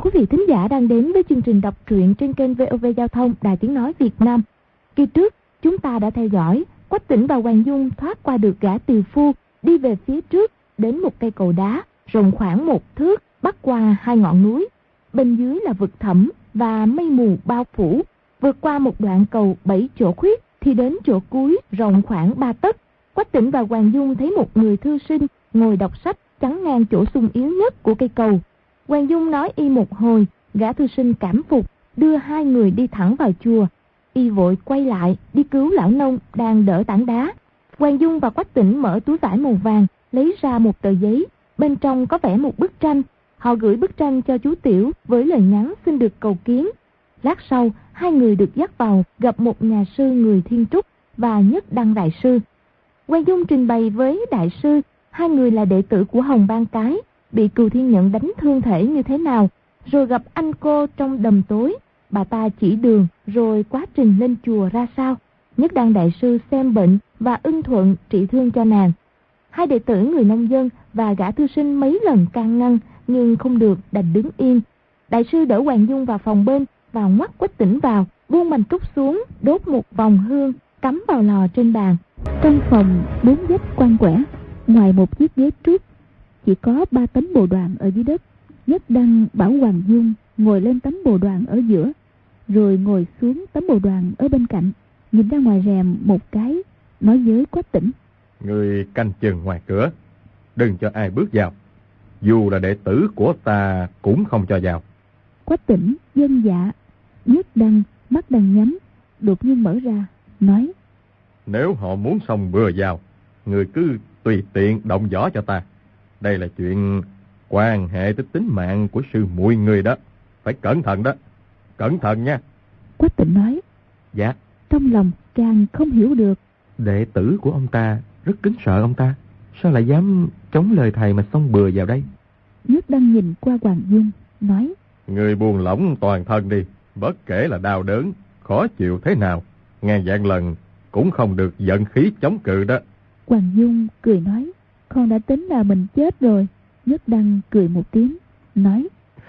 Quý vị thính giả đang đến với chương trình đọc truyện trên kênh VOV Giao thông Đài Tiếng Nói Việt Nam. Kỳ trước, chúng ta đã theo dõi Quách Tĩnh và Hoàng Dung thoát qua được gã tiều phu, đi về phía trước đến một cây cầu đá rộng khoảng 1 thước, bắc qua 2 ngọn núi. Bên dưới là vực thẳm và mây mù bao phủ. Vượt qua một đoạn cầu 7 chỗ khuyết thì đến chỗ cuối rộng khoảng 3 tấc. Quách Tĩnh và Hoàng Dung thấy một người thư sinh ngồi đọc sách chắn ngang chỗ xung yếu nhất của cây cầu. Hoàng Dung nói y một hồi, gã thư sinh cảm phục, đưa hai người đi thẳng vào chùa. Y vội quay lại đi cứu lão nông đang đỡ tảng đá. Hoàng Dung và Quách Tĩnh mở túi vải màu vàng, lấy ra một tờ giấy, bên trong có vẽ một bức tranh. Họ gửi bức tranh cho chú Tiểu với lời nhắn xin được cầu kiến. Lát sau, hai người được dắt vào gặp một nhà sư người Thiên Trúc và Nhất Đăng đại sư. Hoàng Dung trình bày với đại sư hai người là đệ tử của Hồng Ban Cái, bị Cừu Thiên Nhận đánh thương thể như thế nào, rồi gặp anh cô trong đầm tối, bà ta chỉ đường, rồi quá trình lên chùa ra sao. Nhất Đăng đại sư xem bệnh và ưng thuận trị thương cho nàng. Hai đệ tử người nông dân và gã thư sinh mấy lần can ngăn nhưng không được, đành đứng yên. Đại sư đỡ Hoàng Dung vào phòng bên, vào ngoắt Quách Tĩnh vào, buông mành trúc xuống, đốt một vòng hương, cắm vào lò trên bàn. Trong phòng 4 vách quanh quẻ, ngoài một chiếc ghế trúc, chỉ có 3 tấm bồ đoàn ở dưới đất. Nhất Đăng bảo Hoàng Dung ngồi lên tấm bồ đoàn ở giữa, rồi ngồi xuống tấm bồ đoàn ở bên cạnh, nhìn ra ngoài rèm một cái, nói với Quách Tĩnh: Người canh chừng ngoài cửa, đừng cho ai bước vào, dù là đệ tử của ta cũng không cho vào. Quách Tĩnh vâng dạ. Nhất Đăng mắt đang nhắm, đột nhiên mở ra, nói: Nếu họ muốn xông bừa vào, người cứ tùy tiện động võ cho ta. Đây là chuyện quan hệ tới tính mạng của sư muội người đó, phải cẩn thận đó, cẩn thận nha. Quách Tĩnh nói: Dạ. Trong lòng càng không hiểu được, đệ tử của ông ta rất kính sợ ông ta, sao lại dám chống lời thầy mà xông bừa vào đây? Nhất Đăng nhìn qua Hoàng Dung, nói: Người buông lỏng toàn thân đi, bất kể là đau đớn, khó chịu thế nào, ngàn vạn lần cũng không được giận khí chống cự đó. Hoàng Dung cười nói: Con đã tính là mình chết rồi. Nhất Đăng cười một tiếng, nói: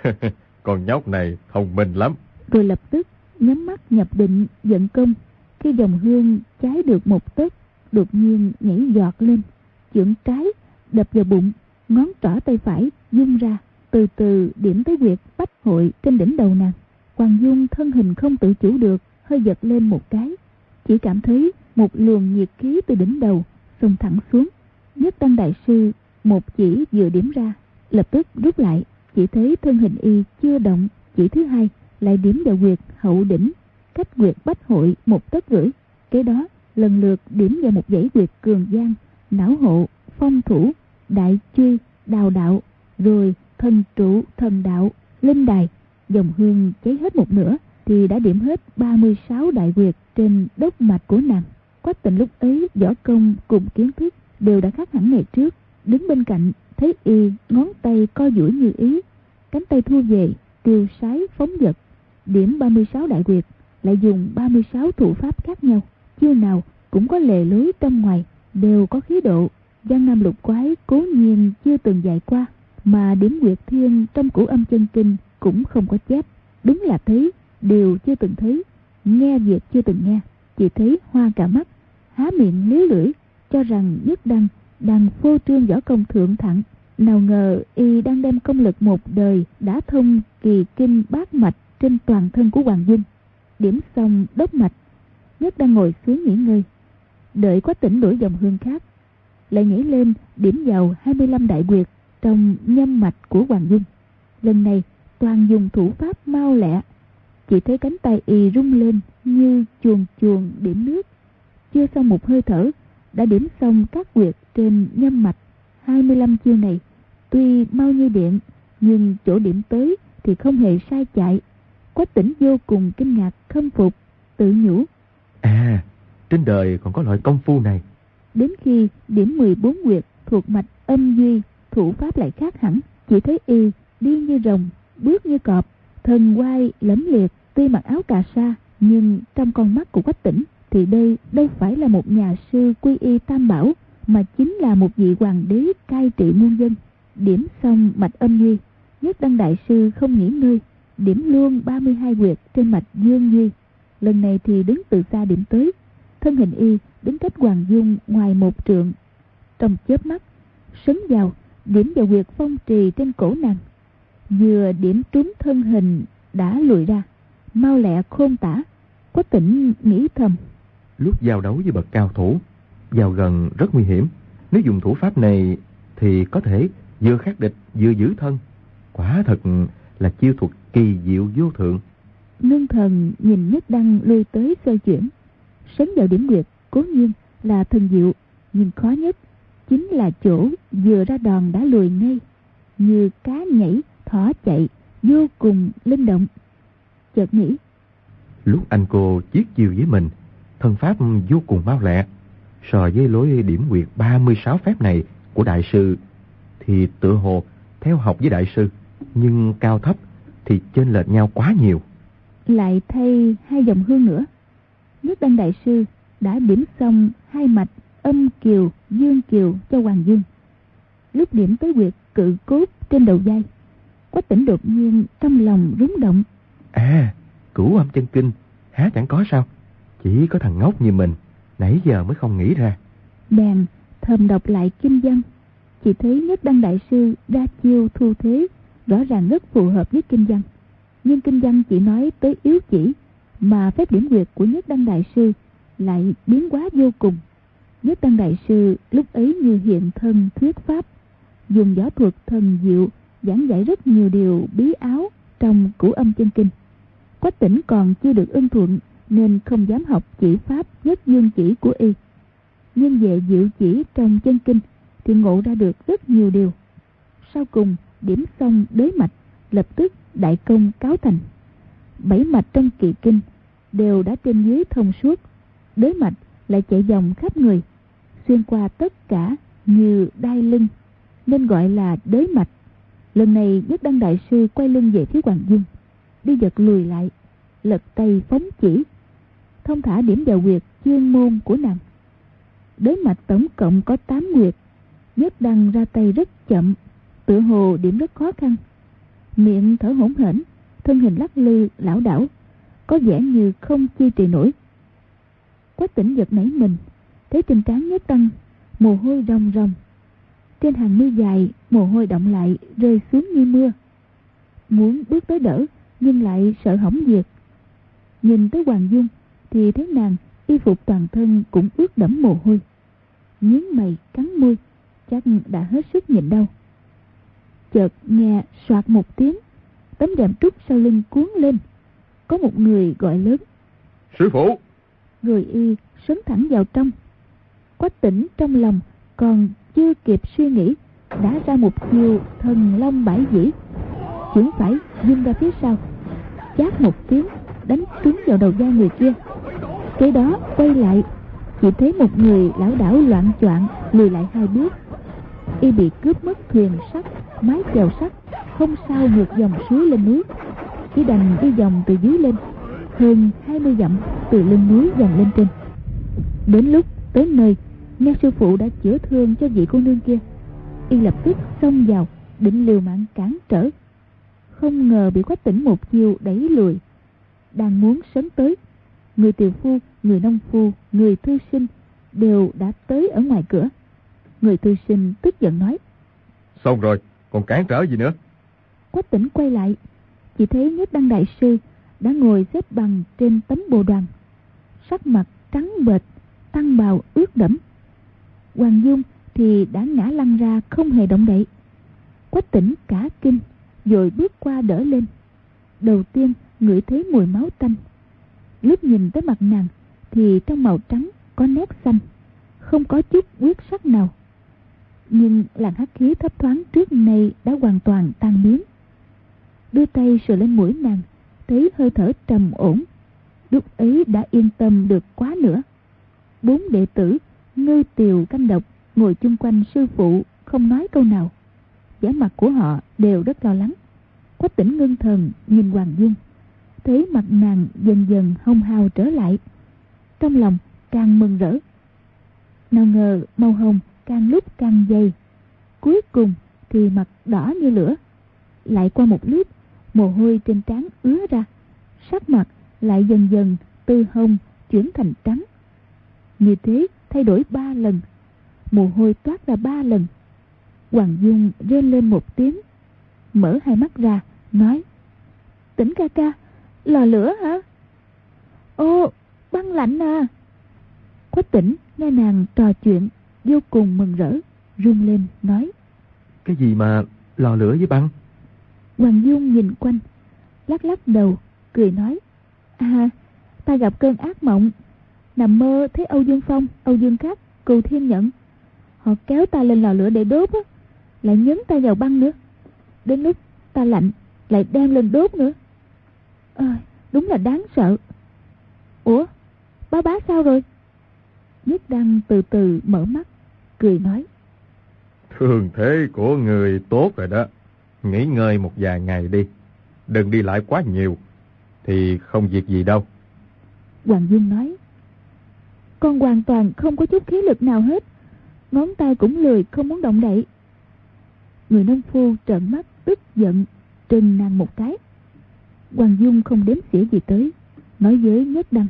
Con nhóc này thông minh lắm. Rồi lập tức nhắm mắt nhập định vận công. Khi dòng hương cháy được 1 tấc, đột nhiên nhảy giọt lên, chưởng trái đập vào bụng, ngón trỏ tay phải dung ra, từ từ điểm tới huyệt bách hội trên đỉnh đầu nàng. Hoàng Dung thân hình không tự chủ được, hơi giật lên một cái, chỉ cảm thấy một luồng nhiệt khí từ đỉnh đầu xông thẳng xuống. Nhất Đăng đại sư một chỉ vừa điểm ra, lập tức rút lại, chỉ thấy thân hình y chưa động, chỉ thứ hai lại điểm vào huyệt hậu đỉnh, cách huyệt bách hội 1 tấc rưỡi. Kế đó lần lượt điểm vào một dãy huyệt cường gian, não hộ, phong thủ, đại truy, đào đạo, rồi thần trụ, thần đạo, linh đài. Dòng hương cháy hết một nửa thì đã điểm hết 36 đại huyệt trên đốc mạch của nàng. Quách Tĩnh lúc ấy võ công cùng kiến thức đều đã khác hẳn ngày trước, đứng bên cạnh thấy y ngón tay co duỗi như ý, cánh tay thu về tiêu sái phóng dật, điểm 36 đại huyệt, lại dùng 36 thủ pháp khác nhau, chiêu nào cũng có lề lối trong ngoài, đều có khí độ. Giang Nam lục quái cố nhiên chưa từng dạy qua, mà điểm huyệt thiên trong Cửu Âm Chân Kinh cũng không có chép. Đúng là thấy điều chưa từng thấy, nghe việc chưa từng nghe, chỉ thấy hoa cả mắt, há miệng liếu lưỡi, cho rằng Nhất Đăng đang phô trương võ công thượng thặng. Nào ngờ y đang đem công lực một đời đã thông kỳ kinh bát mạch trên toàn thân của Hoàng Dung. Điểm xong đốc mạch, Nhất Đăng ngồi xuống nghỉ ngơi, đợi Quách Tĩnh đuổi dòng hương khác, lại nhảy lên điểm vào 25 đại huyệt trong nhâm mạch của Hoàng Dung. Lần này toàn dùng thủ pháp mau lẹ, chỉ thấy cánh tay y rung lên như chuồn chuồn điểm nước. Chưa xong một hơi thở đã điểm xong các huyệt trên nhâm mạch. 25 chiêu này tuy mau như điện, nhưng chỗ điểm tới thì không hề sai chạy. Quách Tĩnh vô cùng kinh ngạc khâm phục, tự nhủ: À, trên đời còn có loại công phu này. Đến khi điểm 14 huyệt thuộc mạch âm duy, thủ pháp lại khác hẳn. Chỉ thấy y đi như rồng, bước như cọp, thần quai lẫm liệt. Tuy mặc áo cà sa, nhưng trong con mắt của Quách Tĩnh thì đây đâu phải là một nhà sư quy y tam bảo, mà chính là một vị hoàng đế cai trị muôn dân. Điểm xong mạch âm duy, Nhất Đăng đại sư không nghỉ ngơi, điểm luôn 32 huyệt trên mạch Dương Duy. Lần này thì đứng từ xa điểm tới. Thân hình y đứng cách Hoàng Dung ngoài 1 trượng. Trong chớp mắt sấn vào, điểm vào huyệt phong trì trên cổ nàng. Vừa điểm trúng thân hình đã lùi ra, mau lẹ khôn tả. Quách Tĩnh nghĩ thầm, lúc giao đấu với bậc cao thủ, vào gần rất nguy hiểm. Nếu dùng thủ pháp này thì có thể vừa khắc địch vừa giữ thân. Quả thật là chiêu thuật kỳ diệu vô thượng. Ngưng thần nhìn Nhất Đăng lui tới xoay chuyển, sấn vào điểm huyệt cố nhiên là thần diệu, nhưng khó nhất chính là chỗ vừa ra đòn đã lùi ngay, như cá nhảy thỏ chạy, vô cùng linh động. Chợt nghĩ, lúc anh cô chiết chiêu với mình, thân pháp vô cùng mau lẹ, so với lối điểm huyệt 36 phép này của đại sư thì tựa hồ theo học với đại sư, nhưng cao thấp thì chênh lệch nhau quá nhiều. Lại thay 2 dòng hương nữa. Nhất Đăng đại sư đã điểm xong 2 mạch âm kiều, dương kiều cho Hoàng Dung. Lúc điểm tới huyệt cự cốt trên đầu vai, Quách Tĩnh đột nhiên trong lòng rúng động. À, Cửu Âm Chân Kinh há chẳng có sao? Chỉ có thằng ngốc như mình nãy giờ mới không nghĩ ra. Bèn thầm đọc lại kinh văn, chỉ thấy Nhất Đăng đại sư ra chiêu thu thế rõ ràng rất phù hợp với kinh văn. Nhưng kinh văn chỉ nói tới yếu chỉ, mà phép điểm huyệt của Nhất Đăng đại sư lại biến hóa vô cùng. Nhất Đăng đại sư lúc ấy như hiện thân thuyết pháp, dùng võ thuật thần diệu giảng giải rất nhiều điều bí áo trong Cửu Âm Chân Kinh. Quách Tĩnh còn chưa được ưng thuận nên không dám học chỉ pháp Nhất Dương chỉ của y. Nhưng về diệu chỉ trong chân kinh thì ngộ ra được rất nhiều điều. Sau cùng điểm xong đới mạch, lập tức đại công cáo thành. 7 mạch trong kỳ kinh đều đã trên dưới thông suốt, đới mạch lại chạy vòng khắp người, xuyên qua tất cả như đai lưng, nên gọi là đới mạch. Lần này Nhất Đăng đại sư quay lưng về phía Hoàng Dung, đi giật lùi lại, lật tay phóng chỉ, thông thả điểm vào huyệt chuyên môn của nàng. Đới mạch tổng cộng có 8 huyệt. Nhất Đăng ra tay rất chậm, tựa hồ điểm rất khó khăn, miệng thở hổn hển, thân hình lắc lư lảo đảo, có vẻ như không chi trì nổi. Quách Tĩnh giật nảy mình, thấy trên trán Nhất Đăng mồ hôi ròng ròng, trên hàng mi dài mồ hôi đọng lại rơi xuống như mưa. Muốn bước tới đỡ nhưng lại sợ hỏng việc. Nhìn tới Hoàng Dung thì thấy nàng y phục toàn thân cũng ướt đẫm mồ hôi, nhướng mày cắn môi, chắc đã hết sức nhịn đau. Chợt nghe soạt một tiếng, tấm rèm trúc sau lưng cuốn lên, có một người gọi lớn: Sư phụ! Người y sấn thẳng vào trong. Quách Tĩnh trong lòng còn chưa kịp suy nghĩ, đã ra một chiêu thần long bãi dĩ, chưởng phải vung ra phía sau, chát một tiếng đánh trúng vào đầu vai người kia. Kế đó quay lại, chỉ thấy một người lảo đảo loạng choạng lùi lại 2 bước. Y bị cướp mất thuyền sắt, mái chèo sắt, không sao ngược dòng suối lên núi, chỉ đành đi vòng từ dưới lên, hơn 20 dặm từ lưng núi dần lên trên. Đến lúc tới nơi, nghe sư phụ đã chữa thương cho vị cô nương kia, y lập tức xông vào định liều mạng cản trở, không ngờ bị Quách Tĩnh một chiêu đẩy lùi. Đang muốn sấn tới, người tiều phu, người nông phu, người thư sinh đều đã tới ở ngoài cửa. Người thư sinh tức giận nói: Xong rồi, còn cản trở gì nữa? Quách Tĩnh quay lại, chỉ thấy Nhất Đăng đại sư đã ngồi xếp bằng trên tấm bồ đoàn, sắc mặt trắng bệch, tăng bào ướt đẫm. Hoàng Dung thì đã ngã lăn ra không hề động đậy. Quách Tĩnh cả kinh, vội bước qua đỡ lên. Đầu tiên ngửi thấy mùi máu tanh, lúc nhìn tới mặt nàng thì trong màu trắng có nét xanh, không có chút huyết sắc nào. Nhưng làn hắc khí thấp thoáng trước nay đã hoàn toàn tan biến. Đưa tay sờ lên mũi nàng, thấy hơi thở trầm ổn, lúc ấy đã yên tâm được quá nữa. 4 đệ tử Ngư Tiều Canh Độc ngồi chung quanh sư phụ không nói câu nào, vẻ mặt của họ đều rất lo lắng. Quách Tĩnh ngưng thần nhìn Hoàng Dung, thấy mặt nàng dần dần hồng hào trở lại, trong lòng càng mừng rỡ. Nào ngờ màu hồng càng lúc càng dày, cuối cùng thì mặt đỏ như lửa. Lại qua một lúc, mồ hôi trên trán ứa ra, sắc mặt lại dần dần từ hồng chuyển thành trắng. Như thế thay đổi 3 lần, mồ hôi toát ra 3 lần. Hoàng Dung rên lên một tiếng, mở hai mắt ra, nói: Tỉnh ca ca, lò lửa hả? Ô, băng lạnh à. Quách Tỉnh nghe nàng trò chuyện vô cùng mừng rỡ, run lên nói: Cái gì mà lò lửa với băng? Hoàng Dung nhìn quanh, lắc lắc đầu, cười nói: À, ta gặp cơn ác mộng, nằm mơ thấy Âu Dương Phong, Âu Dương Khắc, Cù Thiên Nhận, họ kéo ta lên lò lửa để đốt á, lại nhấn ta vào băng nữa. Đến lúc ta lạnh lại đem lên đốt nữa. Đúng là đáng sợ. Ủa, bá sao rồi? Nhất Đăng từ từ mở mắt, cười nói: Thương thế của người tốt rồi đó, nghỉ ngơi một vài ngày đi, đừng đi lại quá nhiều, thì không việc gì đâu. Hoàng Dung nói: Con hoàn toàn không có chút khí lực nào hết, ngón tay cũng lười không muốn động đậy. Người nông phu trợn mắt tức giận, trừng nàng một cái. Hoàng Dung không đếm xỉa gì tới, nói với Nhất Đăng: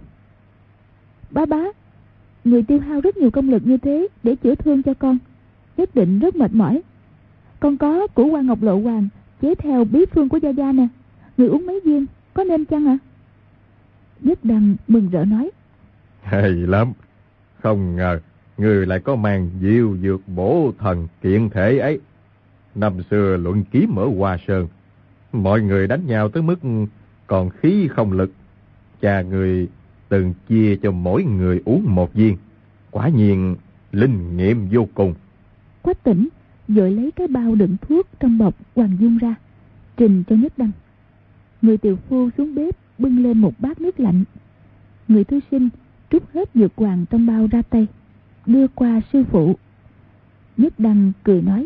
Bá, người tiêu hao rất nhiều công lực như thế để chữa thương cho con, nhất định rất mệt mỏi. Con có củ hoa ngọc lộ hoàng chế theo bí phương của Gia Gia nè, người uống mấy viên có nên chăng ạ? Nhất Đăng mừng rỡ nói: Hay lắm, không ngờ người lại có mang diệu dược bổ thần kiện thể ấy. Năm xưa luận kiếm ở Hoa Sơn, mọi người đánh nhau tới mức còn khí không lực, cha người từng chia cho mỗi người uống một viên, quả nhiên linh nghiệm vô cùng. Quách Tỉnh vội lấy cái bao đựng thuốc trong bọc Hoàng Dung ra, trình cho Nhất Đăng. Người tiều phu xuống bếp bưng lên một bát nước lạnh. Người thư sinh trút hết dược hoàng trong bao ra tay, đưa qua sư phụ. Nhất Đăng cười nói: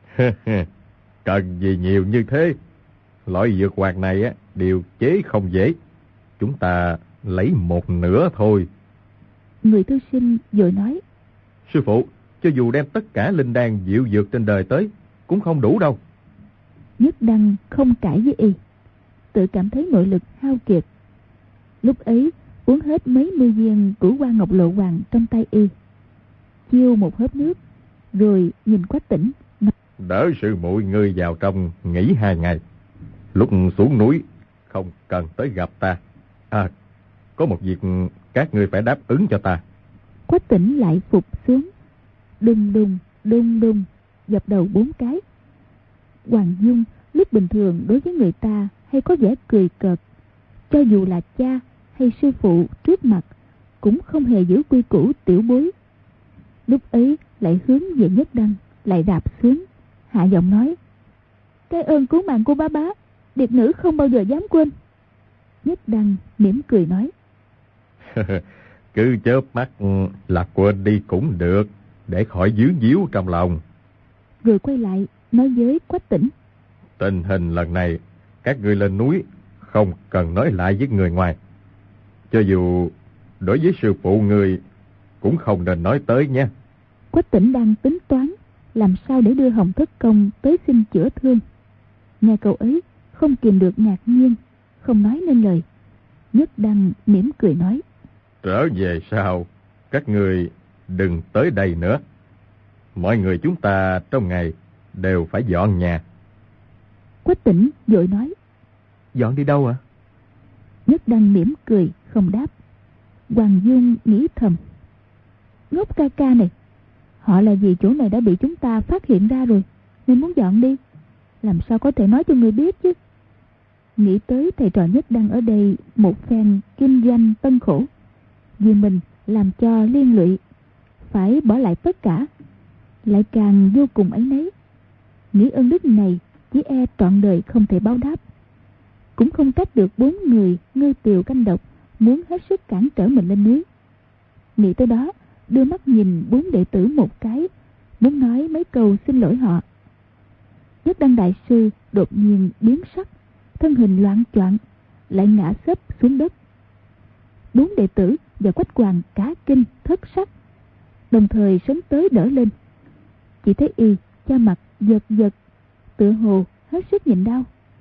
Cần gì nhiều như thế, loại dược hoàng này điều chế không dễ, chúng ta lấy một nửa thôi. Người thư sinh vội nói: Sư phụ, cho dù đem tất cả linh đan diệu dược trên đời tới cũng không đủ đâu. Nhất Đăng không cãi với y, tự cảm thấy nội lực hao kiệt. Lúc ấy uống hết mấy mươi viên củ hoa ngọc lộ hoàng trong tay y, chiêu một hớp nước, rồi nhìn Quách Tỉnh nói: Đỡ sư muội ngươi vào trong nghỉ 2 ngày, lúc xuống núi không cần tới gặp ta. Có một việc các ngươi phải đáp ứng cho ta. Quách Tỉnh lại phục xuống, đùng đùng dập đầu 4 cái. Hoàng Dung lúc bình thường đối với người ta hay có vẻ cười cợt, cho dù là cha hay sư phụ trước mặt cũng không hề giữ quy củ tiểu bối. Lúc ấy lại hướng về Nhất Đăng, lại đạp xuống, hạ giọng nói: Cái ơn cứu mạng của bá, điệp nữ không bao giờ dám quên. Nhất Đăng mỉm cười nói: Cứ chớp mắt là quên đi cũng được, để khỏi dướng díu trong lòng. Rồi quay lại nói với Quách Tỉnh: Tình hình lần này các ngươi lên núi không cần nói lại với người ngoài, cho dù đối với sư phụ người cũng không nên nói tới nha. Quách Tỉnh đang tính toán làm sao để đưa Hồng Thất Công tới xin chữa thương. Nghe câu ấy không kìm được ngạc nhiên, không nói nên lời. Nhất Đăng mỉm cười nói: Trở về sau các ngươi đừng tới đây nữa. Mọi người chúng ta trong ngày đều phải dọn nhà. Quách Tỉnh vội nói: Dọn đi đâu ạ? Nhất Đăng mỉm cười không đáp. Hoàng Dung nghĩ thầm: Ngốc ca ca này, họ là vì chỗ này đã bị chúng ta phát hiện ra rồi nên muốn dọn đi, làm sao có thể nói cho người biết chứ. Nghĩ tới thầy trò Nhất Đăng ở đây một phen kinh doanh tân khổ, vì mình làm cho liên lụy, phải bỏ lại tất cả, lại càng vô cùng áy náy. Nghĩ ơn đức này chỉ e trọn đời không thể báo đáp. Cũng không trách được 4 người ngư tiều canh độc muốn hết sức cản trở mình lên núi. Nghĩ tới đó, đưa mắt nhìn 4 đệ tử một cái, muốn nói mấy câu xin lỗi họ. Nhất Đăng đại sư đột nhiên biến sắc, thân hình loạng choạng, lại ngã xếp xuống đất. 4 đệ tử và Quách Hoàng cả kinh thất sắc, đồng thời sớm tới đỡ lên. Chỉ thấy y da mặt giật giật, tựa hồ hết sức nhịn đau.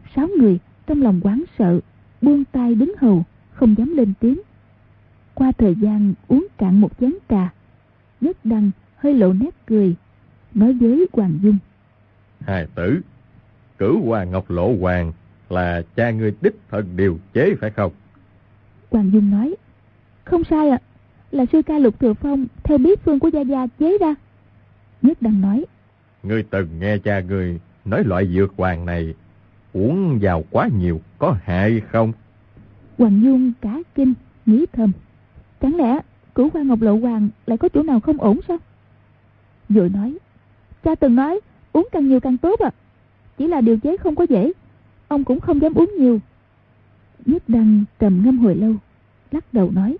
6 người trong lòng hoảng sợ, buông tay đứng hầu, không dám lên tiếng. Qua thời gian uống cạn một chén trà, Nhất Đăng hơi lộ nét cười, nói với Hoàng Dung: Hài tử, Cửu Hoa Ngọc Lộ Hoàng là cha ngươi đích thân điều chế phải không? Hoàng Dung nói: Không sai ạ, là sư ca Lục Thừa Phong theo bí phương của gia gia chế ra. Nhất Đăng nói: Ngươi từng nghe cha ngươi nói loại dược hoàng này uống vào quá nhiều có hại không? Hoàng Dung cả kinh, nghĩ thầm: Chẳng lẽ Cửu Hoa Ngọc Lộ Hoàng lại có chỗ nào không ổn sao? Rồi nói: Cha từng nói uống càng nhiều càng tốt ạ, chỉ là điều chế không có dễ, ông cũng không dám uống nhiều. Nhất Đăng trầm ngâm hồi lâu, lắc đầu nói: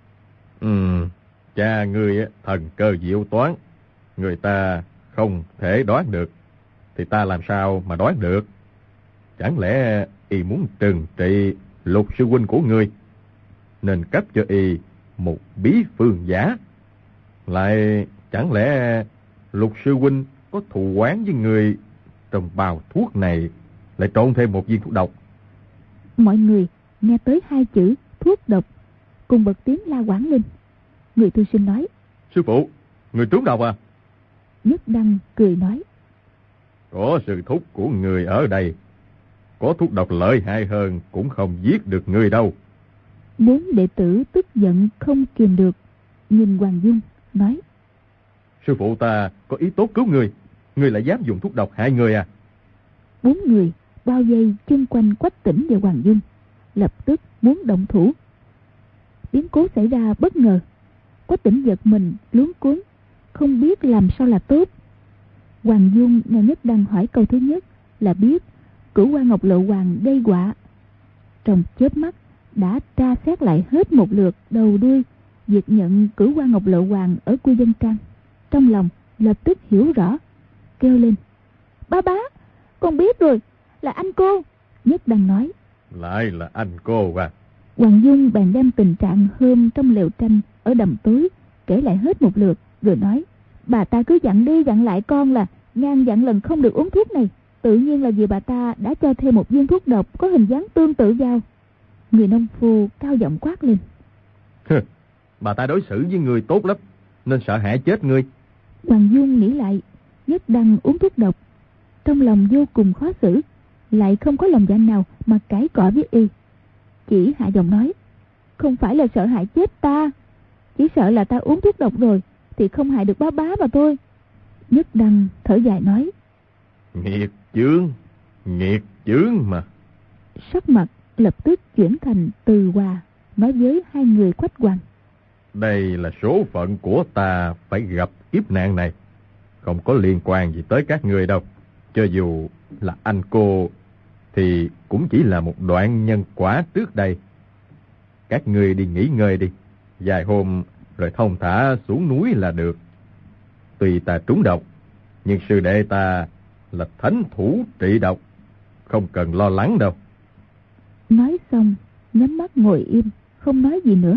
Cha ngươi thần cơ diệu toán, người ta không thể đoán được, thì ta làm sao mà đoán được? Chẳng lẽ y muốn trừng trị Lục sư huynh của ngươi, nên cấp cho y một bí phương giả? Lại chẳng lẽ Lục sư huynh có thù oán với người, trong bao thuốc này lại trộn thêm một viên thuốc độc? Mọi người nghe tới 2 chữ thuốc độc, cùng bật tiếng la quảng lên. Người thư sinh nói: Sư phụ, người trúng độc à? Nhất Đăng cười nói: Có sư thúc của người ở đây, có thuốc độc lợi hại hơn cũng không giết được người đâu. Bốn đệ tử tức giận không kìm được, nhìn Hoàng Dung nói: Sư phụ ta có ý tốt cứu người lại dám dùng thuốc độc hại người à? 4 người bao vây chung quanh Quách Tĩnh và Hoàng Dung, lập tức muốn động thủ. Biến cố xảy ra bất ngờ, Quách Tĩnh giật mình luống cuống, không biết làm sao là tốt. Hoàng Dung nghe Nhất Đăng hỏi câu thứ nhất là biết Cửu Hoa Ngọc Lộ Hoàng gây họa. Trong chớp mắt đã tra xét lại hết một lượt đầu đuôi việc nhận Cửu Hoa Ngọc Lộ Hoàng ở Quy Dân Trang, trong lòng lập tức hiểu rõ, kêu lên: Ba bá, con biết rồi, là anh cô. Nhất Đăng nói: Lại là anh cô à? Hoàng Dung bèn đem tình trạng hôm trong lều tranh ở đầm tối kể lại hết một lượt, rồi nói: Bà ta cứ dặn đi dặn lại con là ngàn dặn lần không được uống thuốc này, tự nhiên là vì bà ta đã cho thêm một viên thuốc độc có hình dáng tương tự vào. Người nông phu cao giọng quát lên: Bà ta đối xử với người tốt lắm, nên sợ hại chết người. Hoàng Dung nghĩ lại Nhất Đăng uống thuốc độc, trong lòng vô cùng khó xử, lại không có lòng dạ nào mà cãi cọ với y, chỉ hạ giọng nói: Không phải là sợ hại chết ta, chỉ sợ là ta uống thuốc độc rồi thì không hại được bá bá mà thôi. Nhất Đăng thở dài nói: Nghiệt chướng mà. Sắc mặt lập tức chuyển thành từ hòa, nói với 2 người Quách Hoàng: Đây là số phận của ta phải gặp kiếp nạn này, không có liên quan gì tới các người đâu. Cho dù là anh cô thì cũng chỉ là một đoạn nhân quả trước đây. Các người đi nghỉ ngơi đi, vài hôm rồi thông thả xuống núi là được. Tuy ta trúng độc, nhưng sư đệ ta là thánh thủ trị độc, không cần lo lắng đâu. Nói xong nhắm mắt ngồi im, không nói gì nữa.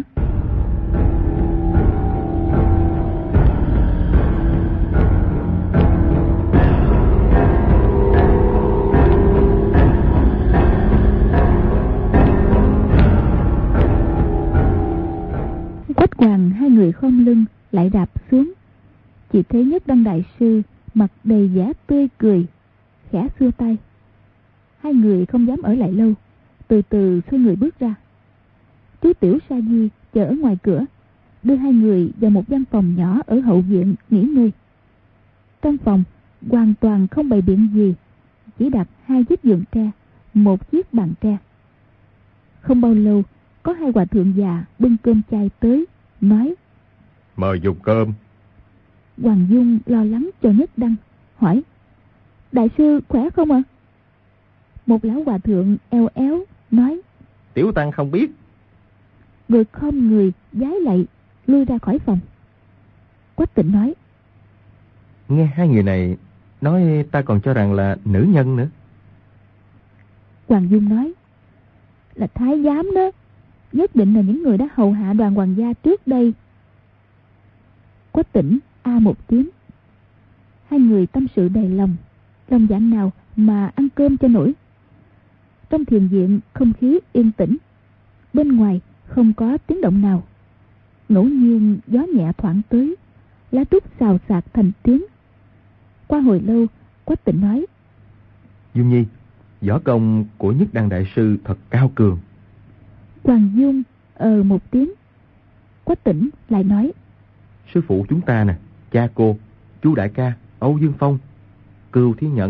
Quách Hoàng 2 người khom lưng lại đạp xuống, chỉ thấy Nhất Đăng đại sư mặt đầy vẻ tươi cười, khẽ xua tay. 2 người không dám ở lại lâu, từ từ xoay người bước ra. Chú Tiểu Sa Di chờ ở ngoài cửa, đưa 2 người vào một gian phòng nhỏ ở hậu viện nghỉ ngơi. Trong phòng hoàn toàn không bày biện gì, chỉ đặt 2 chiếc giường tre, 1 chiếc bàn tre. Không bao lâu, có 2 hòa thượng già bưng cơm chay tới, nói: Mời dùng cơm. Hoàng Dung lo lắng cho Nhất Đăng, hỏi: Đại sư khỏe không ạ? Một lão hòa thượng eo éo nói: Tiểu tăng không biết. Người khom người vái lạy, lui ra khỏi phòng. Quách Tĩnh nói: Nghe 2 người này nói, ta còn cho rằng là nữ nhân nữa. Hoàng Dung nói: Là thái giám đó, nhất định là những người đã hầu hạ Đoàn hoàng gia trước đây. Quách Tĩnh a một tiếng. 2 người tâm sự đầy lòng, lòng dạ nào mà ăn cơm cho nổi. Trong thiền viện không khí yên tĩnh, bên ngoài không có tiếng động nào. Ngẫu nhiên gió nhẹ thoảng tới, lá trúc xào xạc thành tiếng. Qua hồi lâu, Quách Tĩnh nói: Dung Nhi, võ công của Nhất Đăng đại sư thật cao cường. Hoàng Dung một tiếng. Quách Tĩnh lại nói: Sư phụ chúng ta nè, cha cô, chú đại ca, Âu Dương Phong, Cừu Thiên Nhận,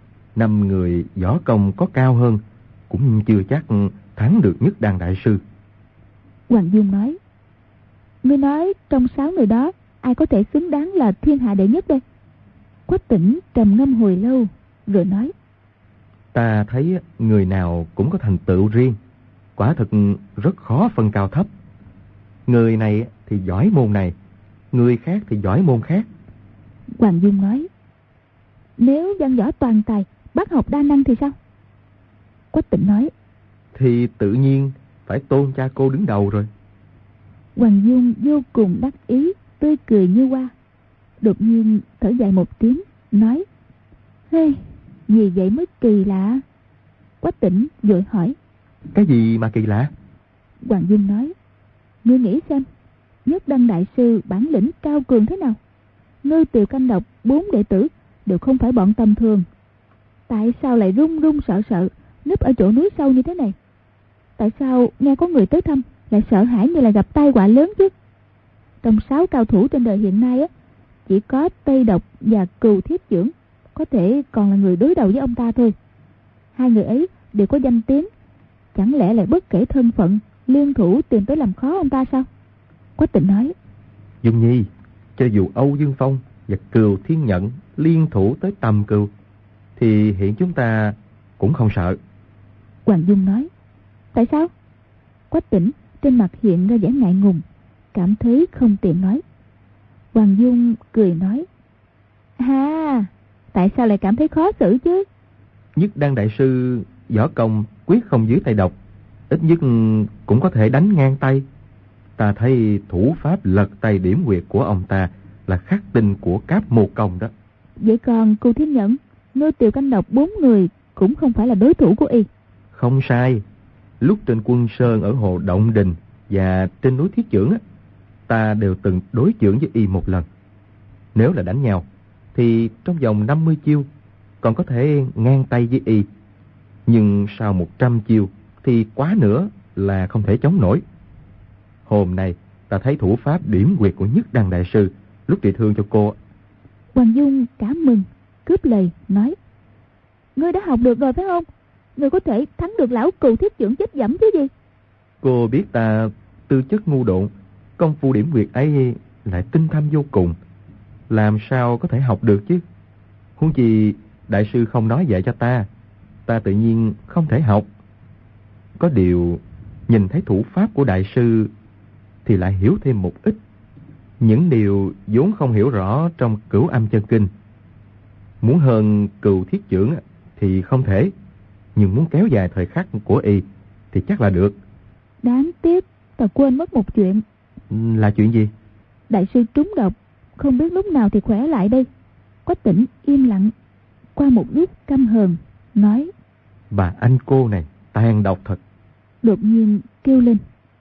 5 người võ công có cao hơn cũng chưa chắc thắng được Nhất Đăng đại sư. Hoàng Dung nói: Ngươi nói trong 6 người đó ai có thể xứng đáng là thiên hạ đệ nhất đây? Quách Tĩnh trầm ngâm hồi lâu rồi nói: Ta thấy người nào cũng có thành tựu riêng, quả thực rất khó phân cao thấp. Người này thì giỏi môn này, người khác thì giỏi môn khác. Hoàng Dung nói: Nếu văn võ toàn tài, bác học đa năng thì sao? Quách Tĩnh nói: Thì tự nhiên phải tôn cha cô đứng đầu rồi. Hoàng Dung vô cùng đắc ý, tươi cười như hoa. Đột nhiên thở dài một tiếng, nói: Hey, vì vậy mới kỳ lạ. Quách Tĩnh vội hỏi: Cái gì mà kỳ lạ? Hoàng Dung nói: Ngươi nghĩ xem, Nhất Đăng đại sư bản lĩnh cao cường thế nào? Ngư Tiều Canh Độc 4 đệ tử đều không phải bọn tầm thường. Tại sao lại run run sợ sợ núp ở chỗ núi sâu như thế này? Tại sao nghe có người tới thăm lại sợ hãi như là gặp tai họa lớn chứ? Trong 6 cao thủ trên đời hiện nay á, chỉ có Tây Độc và Cừu Thiết Chưởng có thể còn là người đối đầu với ông ta thôi. 2 người ấy đều có danh tiếng, chẳng lẽ lại bất kể thân phận liên thủ tìm tới làm khó ông ta sao? Quách Tĩnh nói: Dung Nhi, cho dù Âu Dương Phong và Cừu Thiên Nhận liên thủ tới tầm Cừu thì hiện chúng ta cũng không sợ. Hoàng Dung nói: Tại sao? Quách Tĩnh trên mặt hiện ra vẻ ngại ngùng, cảm thấy không tiện nói. Hoàng Dung cười nói: Tại sao lại cảm thấy khó xử chứ? Nhất Đăng đại sư võ công quyết không dưới tay độc, ít nhất cũng có thể đánh ngang tay. Ta thấy thủ pháp lật tay điểm huyệt của ông ta là khắc tinh của Cáp Mô Công đó. Vậy còn Cừu Thiên Nhận, Ngư Tiều Canh Độc 4 người cũng không phải là đối thủ của y. Không sai. Lúc trên Quân Sơn ở hồ Động Đình và trên núi Thiết Chưởng á, ta đều từng đối chưởng với y một lần. Nếu là đánh nhau thì trong vòng 50 chiêu còn có thể ngang tay với y, nhưng sau 100 chiêu thì quá nữa là không thể chống nổi. Hôm nay ta thấy thủ pháp điểm huyệt của Nhất Đăng đại sư lúc trị thương cho cô. Hoàng Dung cảm mừng, cướp lời nói: Ngươi đã học được rồi phải không? Ngươi có thể thắng được lão Cừu Thiết Chưởng chết dẫm chứ gì? Cô biết ta tư chất ngu độn, công phu điểm huyệt ấy lại tinh thâm vô cùng, làm sao có thể học được chứ? Huống chi đại sư không nói dạy cho ta tự nhiên không thể học. Có điều nhìn thấy thủ pháp của đại sư thì lại hiểu thêm một ít những điều vốn không hiểu rõ trong Cửu Âm Chân Kinh. Muốn hơn Cừu Thiết Chưởng thì không thể, nhưng muốn kéo dài thời khắc của y thì chắc là được. Đáng tiếc ta quên mất một chuyện. Là chuyện gì? Đại sư trúng độc, không biết lúc nào thì khỏe lại đây. Quách Tĩnh im lặng, qua một lúc căm hờn nói: Bà anh cô này tàn độc thật. Đột nhiên kêu lên: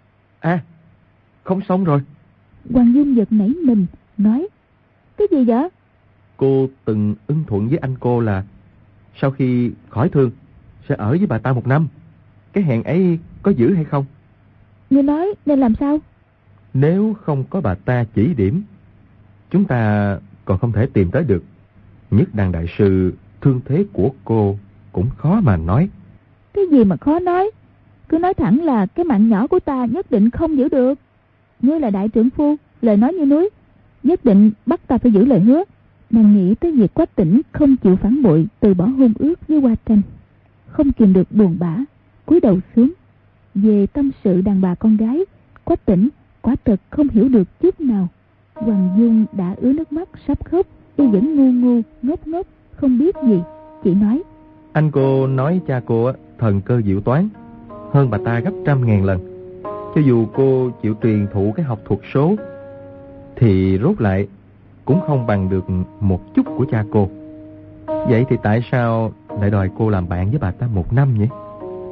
Không xong rồi. Hoàng Dung giật nảy mình nói: Cái gì vậy? Cô từng ưng thuận với anh cô là sau khi khỏi thương sẽ ở với bà ta 1 năm. Cái hẹn ấy có giữ hay không? Ngươi nói nên làm sao? Nếu không có bà ta chỉ điểm, chúng ta còn không thể tìm tới được. Nhất Đăng đại sư thương thế của cô cũng khó mà nói. Cái gì mà khó nói? Cứ nói thẳng là cái mạng nhỏ của ta nhất định không giữ được. Ngươi là đại trưởng phu, lời nói như núi, nhất định bắt ta phải giữ lời hứa. Nàng nghĩ tới việc Quách Tĩnh không chịu phản bội, từ bỏ hôn ước với Hoa Tranh, không kìm được buồn bã, cúi đầu xuống. Về tâm sự đàn bà con gái, Quách Tĩnh quả thật không hiểu được chút nào. Hoàng Dung đã ứa nước mắt sắp khóc, y vẫn ngu ngu ngốc ngốc không biết gì, chỉ nói: Anh cô nói cha cô thần cơ diệu toán, hơn bà ta gấp 100.000 lần. Cho dù cô chịu truyền thụ cái học thuật số thì rốt lại cũng không bằng được một chút của cha cô. Vậy thì tại sao lại đòi cô làm bạn với bà ta 1 năm nhỉ?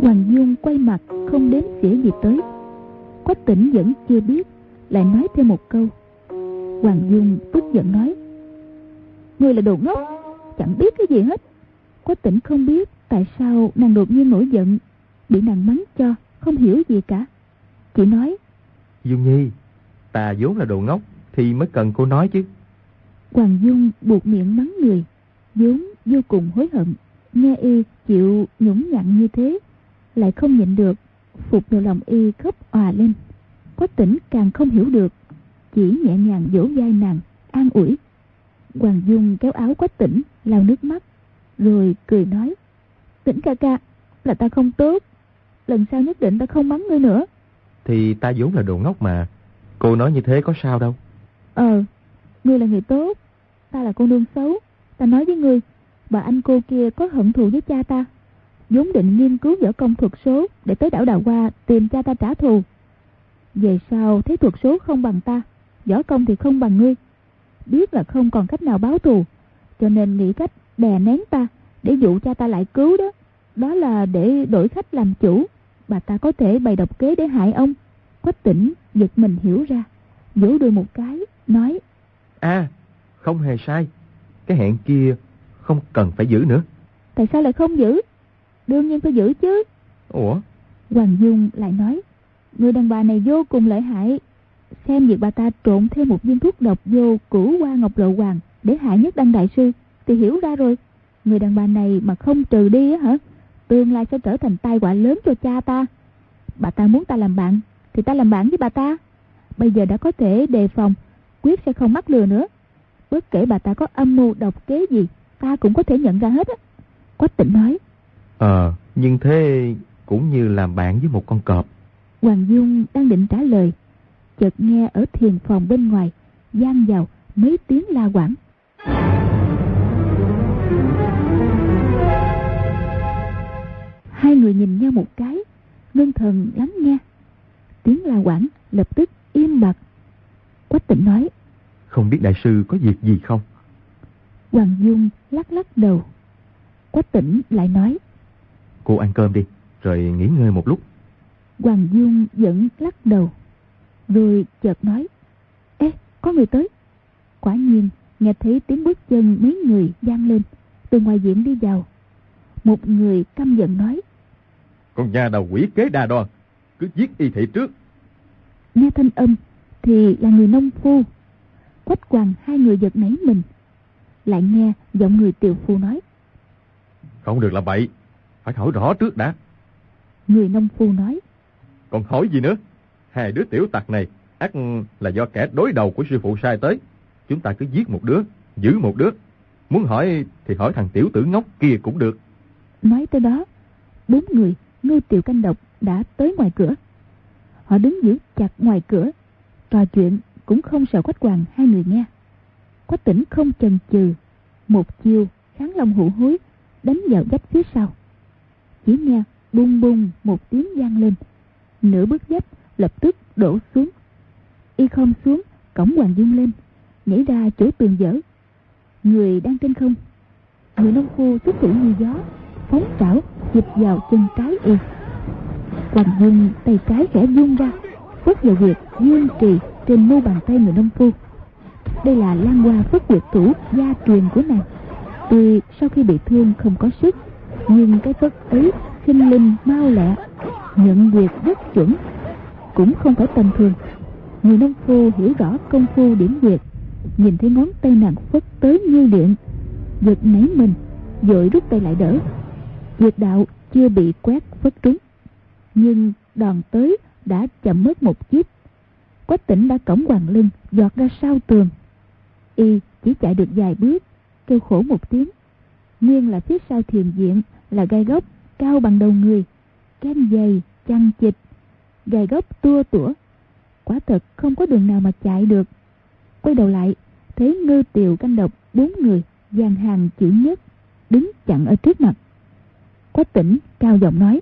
Hoàng Dung quay mặt không đếm xỉa gì tới. Quách Tỉnh vẫn chưa biết, lại nói thêm một câu. Hoàng Dung tức giận nói: Ngươi là đồ ngốc, chẳng biết cái gì hết. Quách Tỉnh không biết tại sao nàng đột nhiên nổi giận, bị nàng mắng cho không hiểu gì cả, chỉ nói: Dung Nhi, ta vốn là đồ ngốc thì mới cần cô nói chứ. Hoàng Dung buộc miệng mắng người, vốn vô cùng hối hận, nghe y chịu nhũng nhặn như thế, lại không nhịn được, phục vào lòng y khóc òa lên. Quách Tỉnh càng không hiểu được, chỉ nhẹ nhàng vỗ vai nàng, an ủi. Hoàng Dung kéo áo Quách Tỉnh, lau nước mắt, rồi cười nói: Tỉnh ca ca, là ta không tốt, lần sau nhất định ta không mắng ngươi nữa. Thì ta vốn là đồ ngốc mà, cô nói như thế có sao đâu. Ngươi là người tốt, ta là cô nương xấu. Ta nói với ngươi, bà anh cô kia có hận thù với cha ta, vốn định nghiên cứu võ công thuật số để tới đảo Đào Hoa tìm cha ta trả thù. Về sau thấy thuật số không bằng ta, võ công thì không bằng ngươi, biết là không còn cách nào báo thù, cho nên nghĩ cách đè nén ta để dụ cha ta lại cứu đó. Đó là để đổi khách làm chủ, bà ta có thể bày độc kế để hại ông. Quách Tỉnh giật mình hiểu ra, vỗ đùi một cái, nói: Không hề sai, cái hẹn kia không cần phải giữ nữa. Tại sao lại không giữ? Đương nhiên phải giữ chứ. Ủa? Hoàng Dung lại nói: Người đàn bà này vô cùng lợi hại, xem việc bà ta trộn thêm một viên thuốc độc vô Cửu Hoa Ngọc Lộ Hoàng để hại Nhất Đăng đại sư thì hiểu ra rồi. Người đàn bà này mà không trừ đi á hả, tương lai sẽ trở thành tai họa lớn cho cha ta. Bà ta muốn ta làm bạn thì ta làm bạn với bà ta. Bây giờ đã có thể đề phòng, quyết sẽ không mắc lừa nữa. Bất kể bà ta có âm mưu độc kế gì, ta cũng có thể nhận ra hết á. Quách Tỉnh nói: Nhưng thế cũng như làm bạn với một con cọp. Hoàng Dung đang định trả lời, chợt nghe ở thiền phòng bên ngoài vang vào mấy tiếng la quảng. Hai người nhìn nhau một cái, ngưng thần lắng nghe. Tiếng la quảng lập tức im bặt. Quách Tỉnh nói: Không biết đại sư có việc gì không? Hoàng Dung lắc lắc đầu. Quách Tỉnh lại nói: Cô ăn cơm đi, rồi nghỉ ngơi một lúc. Hoàng Dung vẫn lắc đầu, rồi chợt nói: Ê, có người tới. Quả nhiên nghe thấy tiếng bước chân mấy người vang lên, từ ngoài viện đi vào. Một người căm giận nói: Con nhà đầu quỷ kế đa đoan, cứ giết y thị trước. Nghe thanh âm thì là người nông phu. Quách Hoàng hai người giật nảy mình, lại nghe giọng người tiều phu nói: Không được làm bậy, phải hỏi rõ trước đã. Người nông phu nói: Còn hỏi gì nữa? Hai đứa tiểu tặc này ắt là do kẻ đối đầu của sư phụ sai tới. Chúng ta cứ giết một đứa, giữ một đứa. Muốn hỏi thì hỏi thằng tiểu tử ngốc kia cũng được. Nói tới đó, 4 người Ngưu Tiều Canh Độc đã tới ngoài cửa. Họ đứng giữ chặt ngoài cửa, trò chuyện cũng không sợ Quách Hoàng hai người nghe. Quách Tỉnh không chần chừ, một chiêu Kháng Long Hữu Hối đánh vào vách phía sau. Chỉ nghe bung bung một tiếng vang lên, nửa bước vách lập tức đổ xuống. Y khom xuống cõng Hoàng Dung lên, nhảy ra chỗ tường dở. Người đang trên không, người nông phu xuất thủ như gió, phóng trảo chụp vào chân trái y. Hoàng Dung tay trái khẽ vung ra, phất vào huyệt dương trì trên mu bàn tay người nông phu. Đây là Lan Hoa phất huyệt thủ gia truyền của nàng. Tuy sau khi bị thương không có sức, nhưng cái phất ấy khinh linh mau lẹ, nhận huyệt rất chuẩn, cũng không phải tầm thường. Người nông phu hiểu rõ công phu điểm huyệt, nhìn thấy ngón tay nàng phất tới như điện, giật nảy mình, vội rút tay lại đỡ. Huyệt đạo chưa bị quét phất trúng, nhưng đòn tới đã chậm mất một chiếc. Quách Tỉnh đã cõng Hoàng Lưng giọt ra sau tường. Y chỉ chạy được vài bước, kêu khổ một tiếng. Nguyên là phía sau thiền viện là gai gốc cao bằng đầu người, kem dày chằng chịt, gai gốc tua tủa, quả thật không có đường nào mà chạy được. Quay đầu lại thấy Ngưu Tiều Canh Độc 4 người dàn hàng chữ nhất đứng chặn ở trước mặt. Quách Tỉnh cao giọng nói: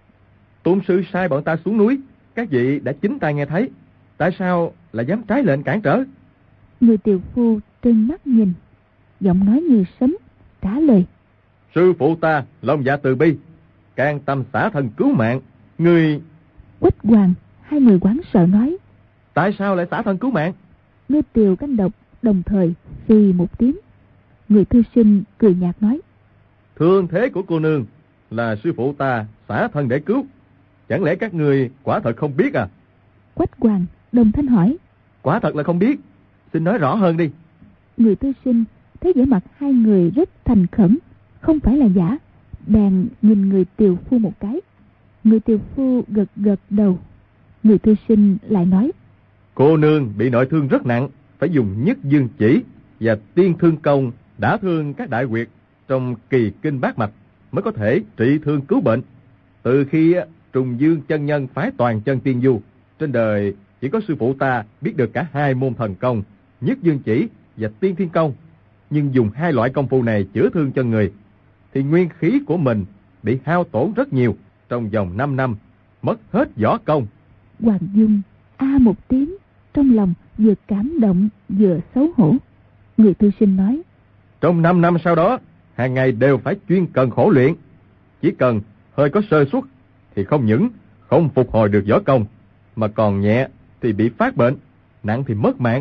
Tôn sư sai bọn ta xuống núi, các vị đã chính tai nghe thấy, tại sao lại dám trái lệnh cản trở? Người tiều phu trừng mắt nhìn, giọng nói như sấm trả lời: Sư phụ ta lòng dạ từ bi, can tâm xả thân cứu mạng. Ngươi... Quách Hoàng, hai người hoảng sợ nói. Tại sao lại xả thân cứu mạng? Ngư Tiều Canh Độc đồng thời xì một tiếng. Người thư sinh cười nhạt nói. Thương thế của cô nương là sư phụ ta xả thân để cứu. Chẳng lẽ các người quả thật không biết à? Quách Hoàng đồng thanh hỏi. Quả thật là không biết. Xin nói rõ hơn đi. Người thư sinh thấy vẻ mặt hai người rất thành khẩn, không phải là giả, bèn nhìn người tiều phu một cái. Người tiều phu gật gật đầu. Người thư sinh lại nói. Cô nương bị nội thương rất nặng, phải dùng nhất dương chỉ và tiên thương công đã thương các đại huyệt trong kỳ kinh bát mạch mới có thể trị thương cứu bệnh. Từ khi Trùng Dương chân nhân phái toàn chân tiên du, trên đời chỉ có sư phụ ta biết được cả hai môn thần công, nhất dương chỉ và tiên thiên công. Nhưng dùng hai loại công phu này chữa thương cho người thì nguyên khí của mình bị hao tổn rất nhiều. Trong vòng 5 năm mất hết võ công. Hoàng Dung a một tiếng, trong lòng vừa cảm động vừa xấu hổ. Người thư sinh nói. Trong 5 năm sau đó, hàng ngày đều phải chuyên cần khổ luyện. Chỉ cần hơi có sơ suất thì không những không phục hồi được võ công, mà còn nhẹ thì bị phát bệnh, nặng thì mất mạng.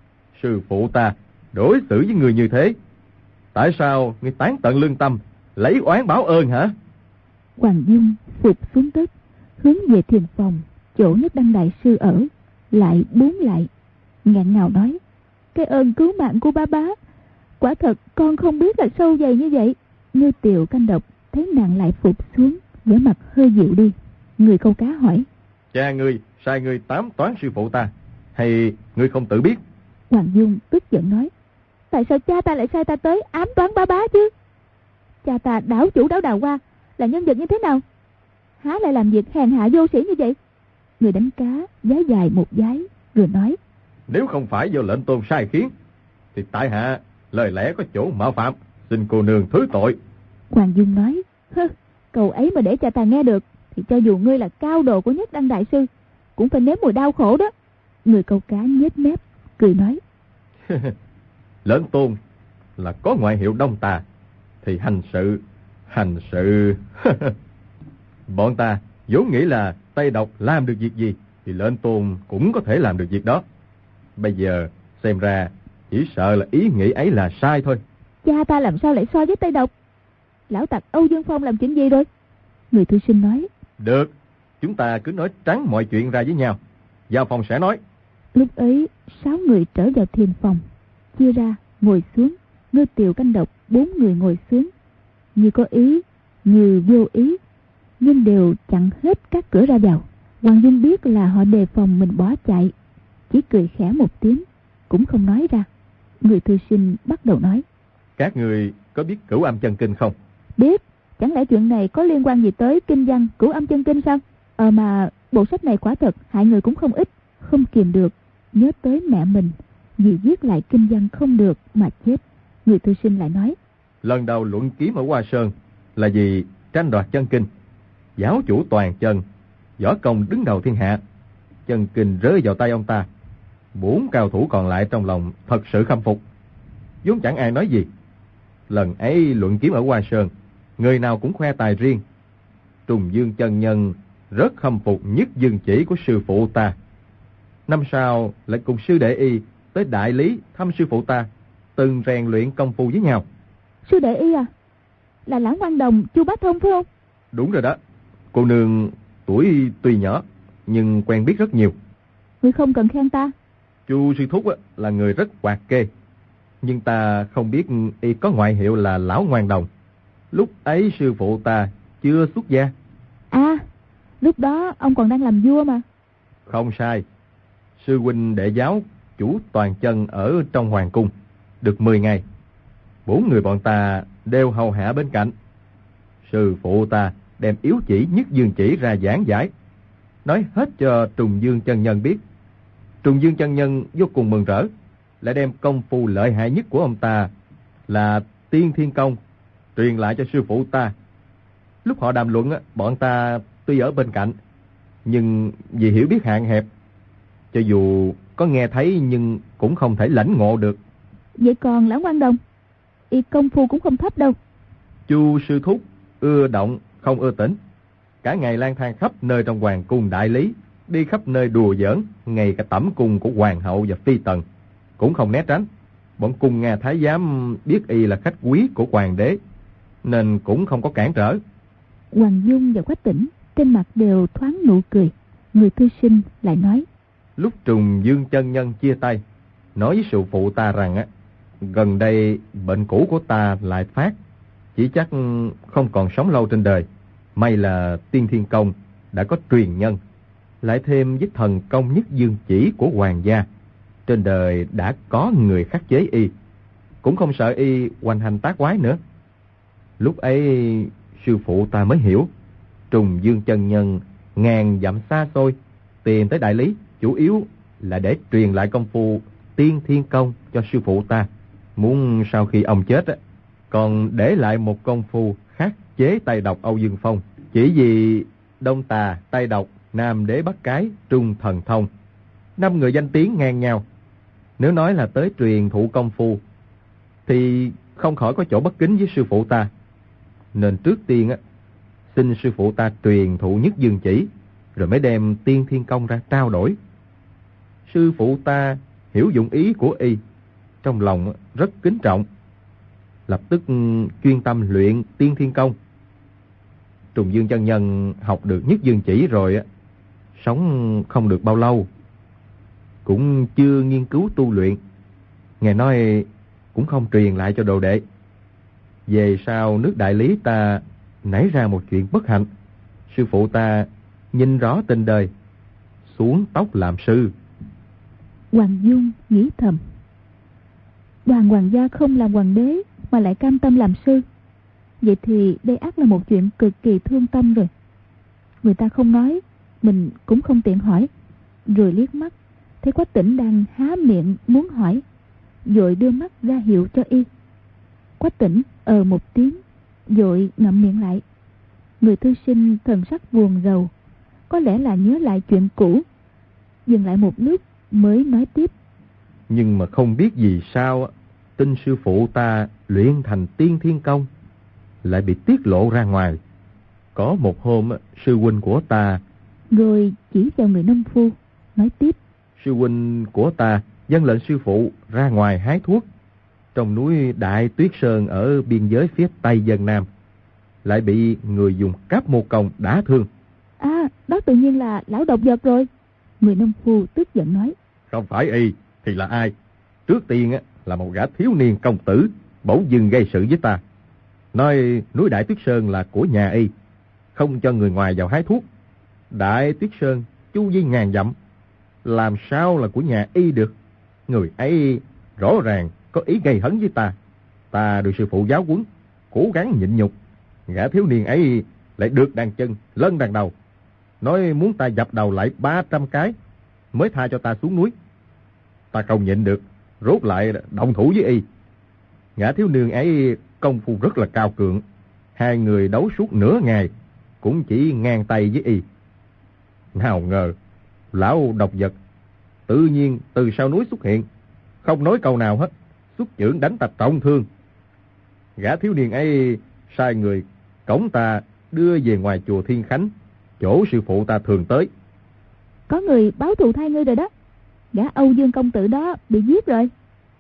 Sư phụ ta đối xử với người như thế, tại sao ngươi tán tận lương tâm, lấy oán báo ơn hả? Hoàng Dung phục xuống đất, hướng về thiền phòng chỗ Nhất Đăng đại sư ở, lại bốn lại, nghẹn ngào nói. Cái ơn cứu mạng của bá, quả thật con không biết là sâu dày như vậy. Ngư Tiều Canh Độc thấy nàng lại phục xuống, vẻ mặt hơi dịu đi. Người câu cá hỏi. Cha ngươi sai ngươi tám toán sư phụ ta, hay ngươi không tự biết? Hoàng Dung tức giận nói. Tại sao cha ta lại sai ta tới ám toán bá chứ? Cha ta đảo chủ đảo đào hoa là nhân vật như thế nào, há lại làm việc hèn hạ vô sĩ như vậy? Người đánh cá vái dài một vái rồi nói. Nếu không phải do lệnh tôn sai khiến thì tại hạ lời lẽ có chỗ mạo phạm, xin cô nương thứ tội. Hoàng Dung nói. Câu ấy mà để cha ta nghe được thì cho dù ngươi là cao đồ của Nhất Đăng đại sư cũng phải nếm mùi đau khổ đó. Người câu cá nhếch mép cười nói. Lệnh tôn là có ngoại hiệu Đông Tà thì hành sự bọn ta vốn nghĩ là Tây Độc làm được việc gì thì lệnh tôn cũng có thể làm được việc đó. Bây giờ xem ra chỉ sợ là ý nghĩ ấy là sai thôi. Cha ta làm sao lại so với Tây Độc? Lão tặc Âu Dương Phong làm chuyện gì rồi? Người thư sinh nói. Được, chúng ta cứ nói trắng mọi chuyện ra với nhau, vào phòng sẽ nói. Lúc ấy 6 người trở vào thiền phòng, chia ra ngồi xuống. Ngư Tiều Canh Độc 4 người ngồi xuống, như có ý như vô ý, nhưng đều chặn hết các cửa ra vào. Hoàng Dung biết là họ đề phòng mình bỏ chạy, chỉ cười khẽ một tiếng, cũng không nói ra. Người thư sinh bắt đầu nói. Các người có biết Cửu Âm Chân Kinh không? Biết. Chẳng lẽ chuyện này có liên quan gì tới kinh văn Cửu Âm Chân Kinh sao? Mà bộ sách này quả thật hại người cũng không ít. Không kìm được nhớ tới mẹ mình vì viết lại kinh văn không được mà chết. Người thư sinh lại nói. Lần đầu luận kiếm ở Hoa Sơn là vì tranh đoạt chân kinh. Giáo chủ toàn chân, võ công đứng đầu thiên hạ, chân kinh rơi vào tay ông ta. 4 cao thủ còn lại trong lòng thật sự khâm phục, vốn chẳng ai nói gì. Lần ấy luận kiếm ở Hoa Sơn, người nào cũng khoe tài riêng. Trùng Dương chân nhân rất khâm phục nhất dương chỉ của sư phụ ta. Năm sau lại cùng sư đệ y tới Đại Lý thăm sư phụ ta, từng rèn luyện công phu với nhau. Sư đệ y à? Là Lãng Quang Đồng, Chu Bá Thông phải không? Đúng rồi đó. Cô nương tuổi tuy nhỏ nhưng quen biết rất nhiều. Ngươi không cần khen ta. Chu sư thúc là người rất hoạt kê, nhưng ta không biết y có ngoại hiệu là Lão Ngoan Đồng. Lúc ấy sư phụ ta chưa xuất gia. À, lúc đó ông còn đang làm vua mà. Không sai. Sư huynh đệ giáo chủ toàn chân ở trong hoàng cung được 10 ngày. 4 người bọn ta đều hầu hạ bên cạnh. Sư phụ ta đem yếu chỉ nhất dương chỉ ra giảng giải, nói hết cho Trùng Dương chân nhân biết. Trùng Dương chân nhân vô cùng mừng rỡ, lại đem công phu lợi hại nhất của ông ta là tiên thiên công truyền lại cho sư phụ ta. Lúc họ đàm luận, bọn ta tuy ở bên cạnh, nhưng vì hiểu biết hạn hẹp, cho dù có nghe thấy nhưng cũng không thể lãnh ngộ được. Vậy còn Lãng Quang Đồng, y công phu cũng không thấp đâu. Chu sư thúc ưa động không ưa tĩnh. Cả ngày lang thang khắp nơi trong hoàng cung đại lý, đi khắp nơi đùa giỡn, ngay cả tẩm cung của hoàng hậu và phi tần cũng không né tránh. Bọn cung Nga thái giám biết y là khách quý của hoàng đế, nên cũng không có cản trở. Hoàng Dung và Quách Tĩnh trên mặt đều thoáng nụ cười. Người thư sinh lại nói: Lúc Trùng Dương chân nhân chia tay, nói với sư phụ ta rằng gần đây bệnh cũ của ta lại phát, chỉ chắc không còn sống lâu trên đời. May là Tiên Thiên Công đã có truyền nhân, lại thêm với thần công nhất dương chỉ của hoàng gia, trên đời đã có người khắc chế y, cũng không sợ y hoành hành tác quái nữa. Lúc ấy sư phụ ta mới hiểu, Trùng Dương chân nhân ngàn dặm xa xôi tìm tới đại lý, chủ yếu là để truyền lại công phu Tiên Thiên Công cho sư phụ ta, muốn sau khi ông chết còn để lại một công phu khắc chế tay độc Âu Dương Phong. Chỉ vì Đông Tà, Tây Độc, Nam Đế Bắc Cái, Trung Thần Thông, 5 người danh tiếng ngang nhau. Nếu nói là tới truyền thụ công phu thì không khỏi có chỗ bất kính với sư phụ ta, nên trước tiên xin sư phụ ta truyền thụ nhất dương chỉ, rồi mới đem Tiên Thiên Công ra trao đổi. Sư phụ ta hiểu dụng ý của y, trong lòng rất kính trọng, lập tức chuyên tâm luyện Tiên Thiên Công. Trùng Dương chân nhân học được nhất dương chỉ rồi sống không được bao lâu, cũng chưa nghiên cứu tu luyện. Ngài nói cũng không truyền lại cho đồ đệ. Về sau nước đại lý ta nảy ra một chuyện bất hạnh, sư phụ ta nhìn rõ tình đời, xuống tóc làm sư. Hoàng Dung nghĩ thầm: Đoàn hoàng gia không làm hoàng đế mà lại cam tâm làm sư, vậy thì đây ắt là một chuyện cực kỳ thương tâm rồi. Người ta không nói, mình cũng không tiện hỏi. Rồi liếc mắt thấy Quách Tĩnh đang há miệng muốn hỏi, vội đưa mắt ra hiệu cho y. Quách Tĩnh một tiếng, vội ngậm miệng lại. Người thư sinh thần sắc buồn rầu, có lẽ là nhớ lại chuyện cũ, dừng lại một lúc mới nói tiếp: Nhưng mà không biết vì sao tin sư phụ ta luyện thành Tiên Thiên Công lại bị tiết lộ ra ngoài. Có một hôm sư huynh của ta, rồi chỉ vào người nông phu nói tiếp: Sư huynh của ta vâng lệnh sư phụ ra ngoài hái thuốc trong núi Đại Tuyết Sơn ở biên giới phía Tây Vân Nam, lại bị người dùng cáp mô công đả thương. Đó tự nhiên là lão độc vật rồi. Người nông phu tức giận nói: Không phải y thì là ai? Trước tiên là một gã thiếu niên công tử bỗng dưng gây sự với ta, nói núi Đại Tuyết Sơn là của nhà y, không cho người ngoài vào hái thuốc. Đại Tuyết Sơn chu vi ngàn dặm, làm sao là của nhà y được? Người ấy rõ ràng có ý gây hấn với ta. Ta được sư phụ giáo huấn, cố gắng nhịn nhục. Gã thiếu niên ấy lại được đàn chân lân đàn đầu, nói muốn ta dập đầu lại 300 cái mới tha cho ta xuống núi. Ta không nhịn được, rốt lại động thủ với y. Gã thiếu niên ấy công phu rất là cao cường, hai người đấu suốt nửa ngày cũng chỉ ngang tay với y. Nào ngờ lão độc vật tự nhiên từ sau núi xuất hiện, không nói câu nào hết, xuất chưởng đánh ta trọng thương. Gã thiếu niên ấy sai người cõng ta đưa về ngoài chùa Thiên Khánh, chỗ sư phụ ta thường tới. Có người báo thù thay ngươi rồi đó. Gã Âu Dương công tử đó bị giết rồi.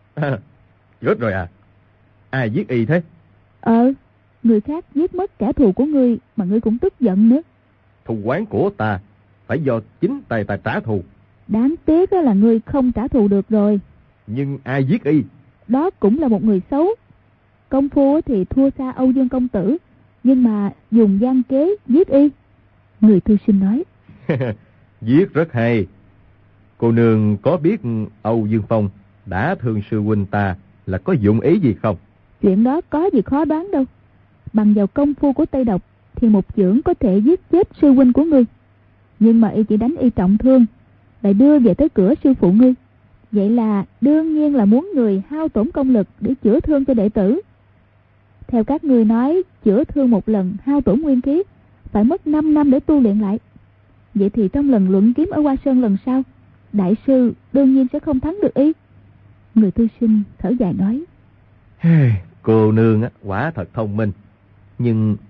Chết rồi à? Ai giết y thế? Người khác giết mất kẻ thù của ngươi mà ngươi cũng tức giận nữa. Thù oán của ta phải do chính tay ta trả thù. Đáng tiếc là ngươi không trả thù được rồi. Nhưng ai giết y? Đó cũng là một người xấu. Công phu thì thua xa Âu Dương công tử, nhưng mà dùng gian kế giết y. Người thư sinh nói: Giết rất hay. Cô nương có biết Âu Dương Phong đã thương sư huynh ta là có dụng ý gì không? Chuyện đó có gì khó đoán đâu. Bằng vào công phu của Tây Độc thì một chưởng có thể giết chết sư huynh của ngươi, nhưng mà y chỉ đánh y trọng thương, lại đưa về tới cửa sư phụ ngươi. Vậy là đương nhiên là muốn người hao tổn công lực để chữa thương cho đệ tử. Theo các ngươi nói, chữa thương một lần hao tổn nguyên khí phải mất 5 năm để tu luyện lại. Vậy thì trong lần luận kiếm ở Hoa Sơn lần sau, đại sư đương nhiên sẽ không thắng được y. Người thư sinh thở dài nói: Cô nương quả thật thông minh, nhưng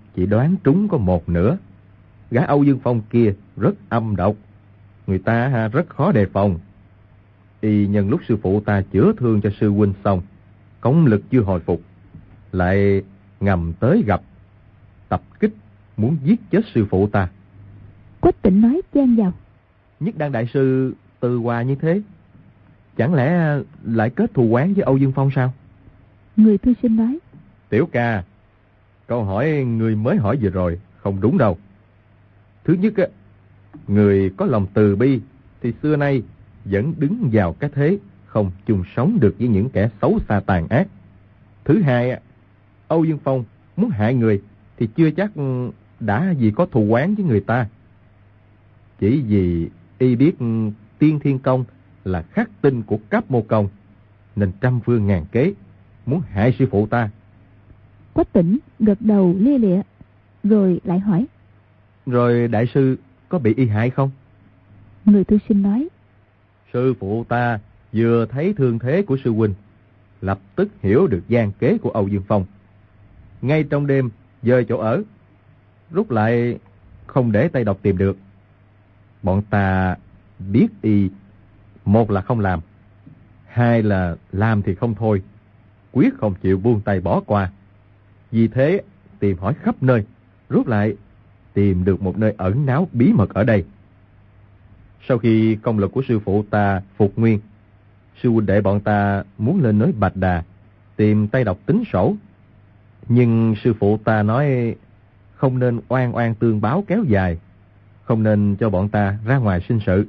chỉ đoán trúng có một nửa. Gã Âu Dương Phong kia rất âm độc, người ta rất khó đề phòng. Y nhân lúc sư phụ ta chữa thương cho sư huynh xong, công lực chưa hồi phục, lại ngầm tới gặp, tập kích, muốn giết chết sư phụ ta. Quách Tĩnh nói chen vào. Nhất Đan đại sư từ hòa như thế, chẳng lẽ lại kết thù oán với Âu Dương Phong sao? Người thư sinh nói. Tiểu ca, câu hỏi người mới hỏi vừa rồi không đúng đâu. Thứ nhất á, người có lòng từ bi thì xưa nay vẫn đứng vào cái thế không chung sống được với những kẻ xấu xa tàn ác. Thứ hai á, Âu Dương Phong muốn hại người thì chưa chắc đã vì có thù oán với người ta. Chỉ vì y biết Tiên Thiên Công là khắc tinh của Cáp Mô Công, nên trăm phương ngàn kế muốn hại sư phụ ta. Quách Tĩnh gật đầu lia lịa, rồi lại hỏi. Rồi đại sư có bị y hại không? Người thư sinh nói. Sư phụ ta vừa thấy thương thế của sư huynh, lập tức hiểu được gian kế của Âu Dương Phong. Ngay trong đêm dời chỗ ở, rút lại không để tay độc tìm được. Bọn ta biết y, một là không làm, hai là làm thì không thôi, quyết không chịu buông tay bỏ qua. Vì thế tìm hỏi khắp nơi, rút lại tìm được một nơi ẩn náu bí mật ở đây. Sau khi công lực của sư phụ ta phục nguyên, sư huynh đệ bọn ta muốn lên núi Bạch Đà tìm tay độc tính sổ. Nhưng sư phụ ta nói không nên oan oan tương báo kéo dài, không nên cho bọn ta ra ngoài sinh sự,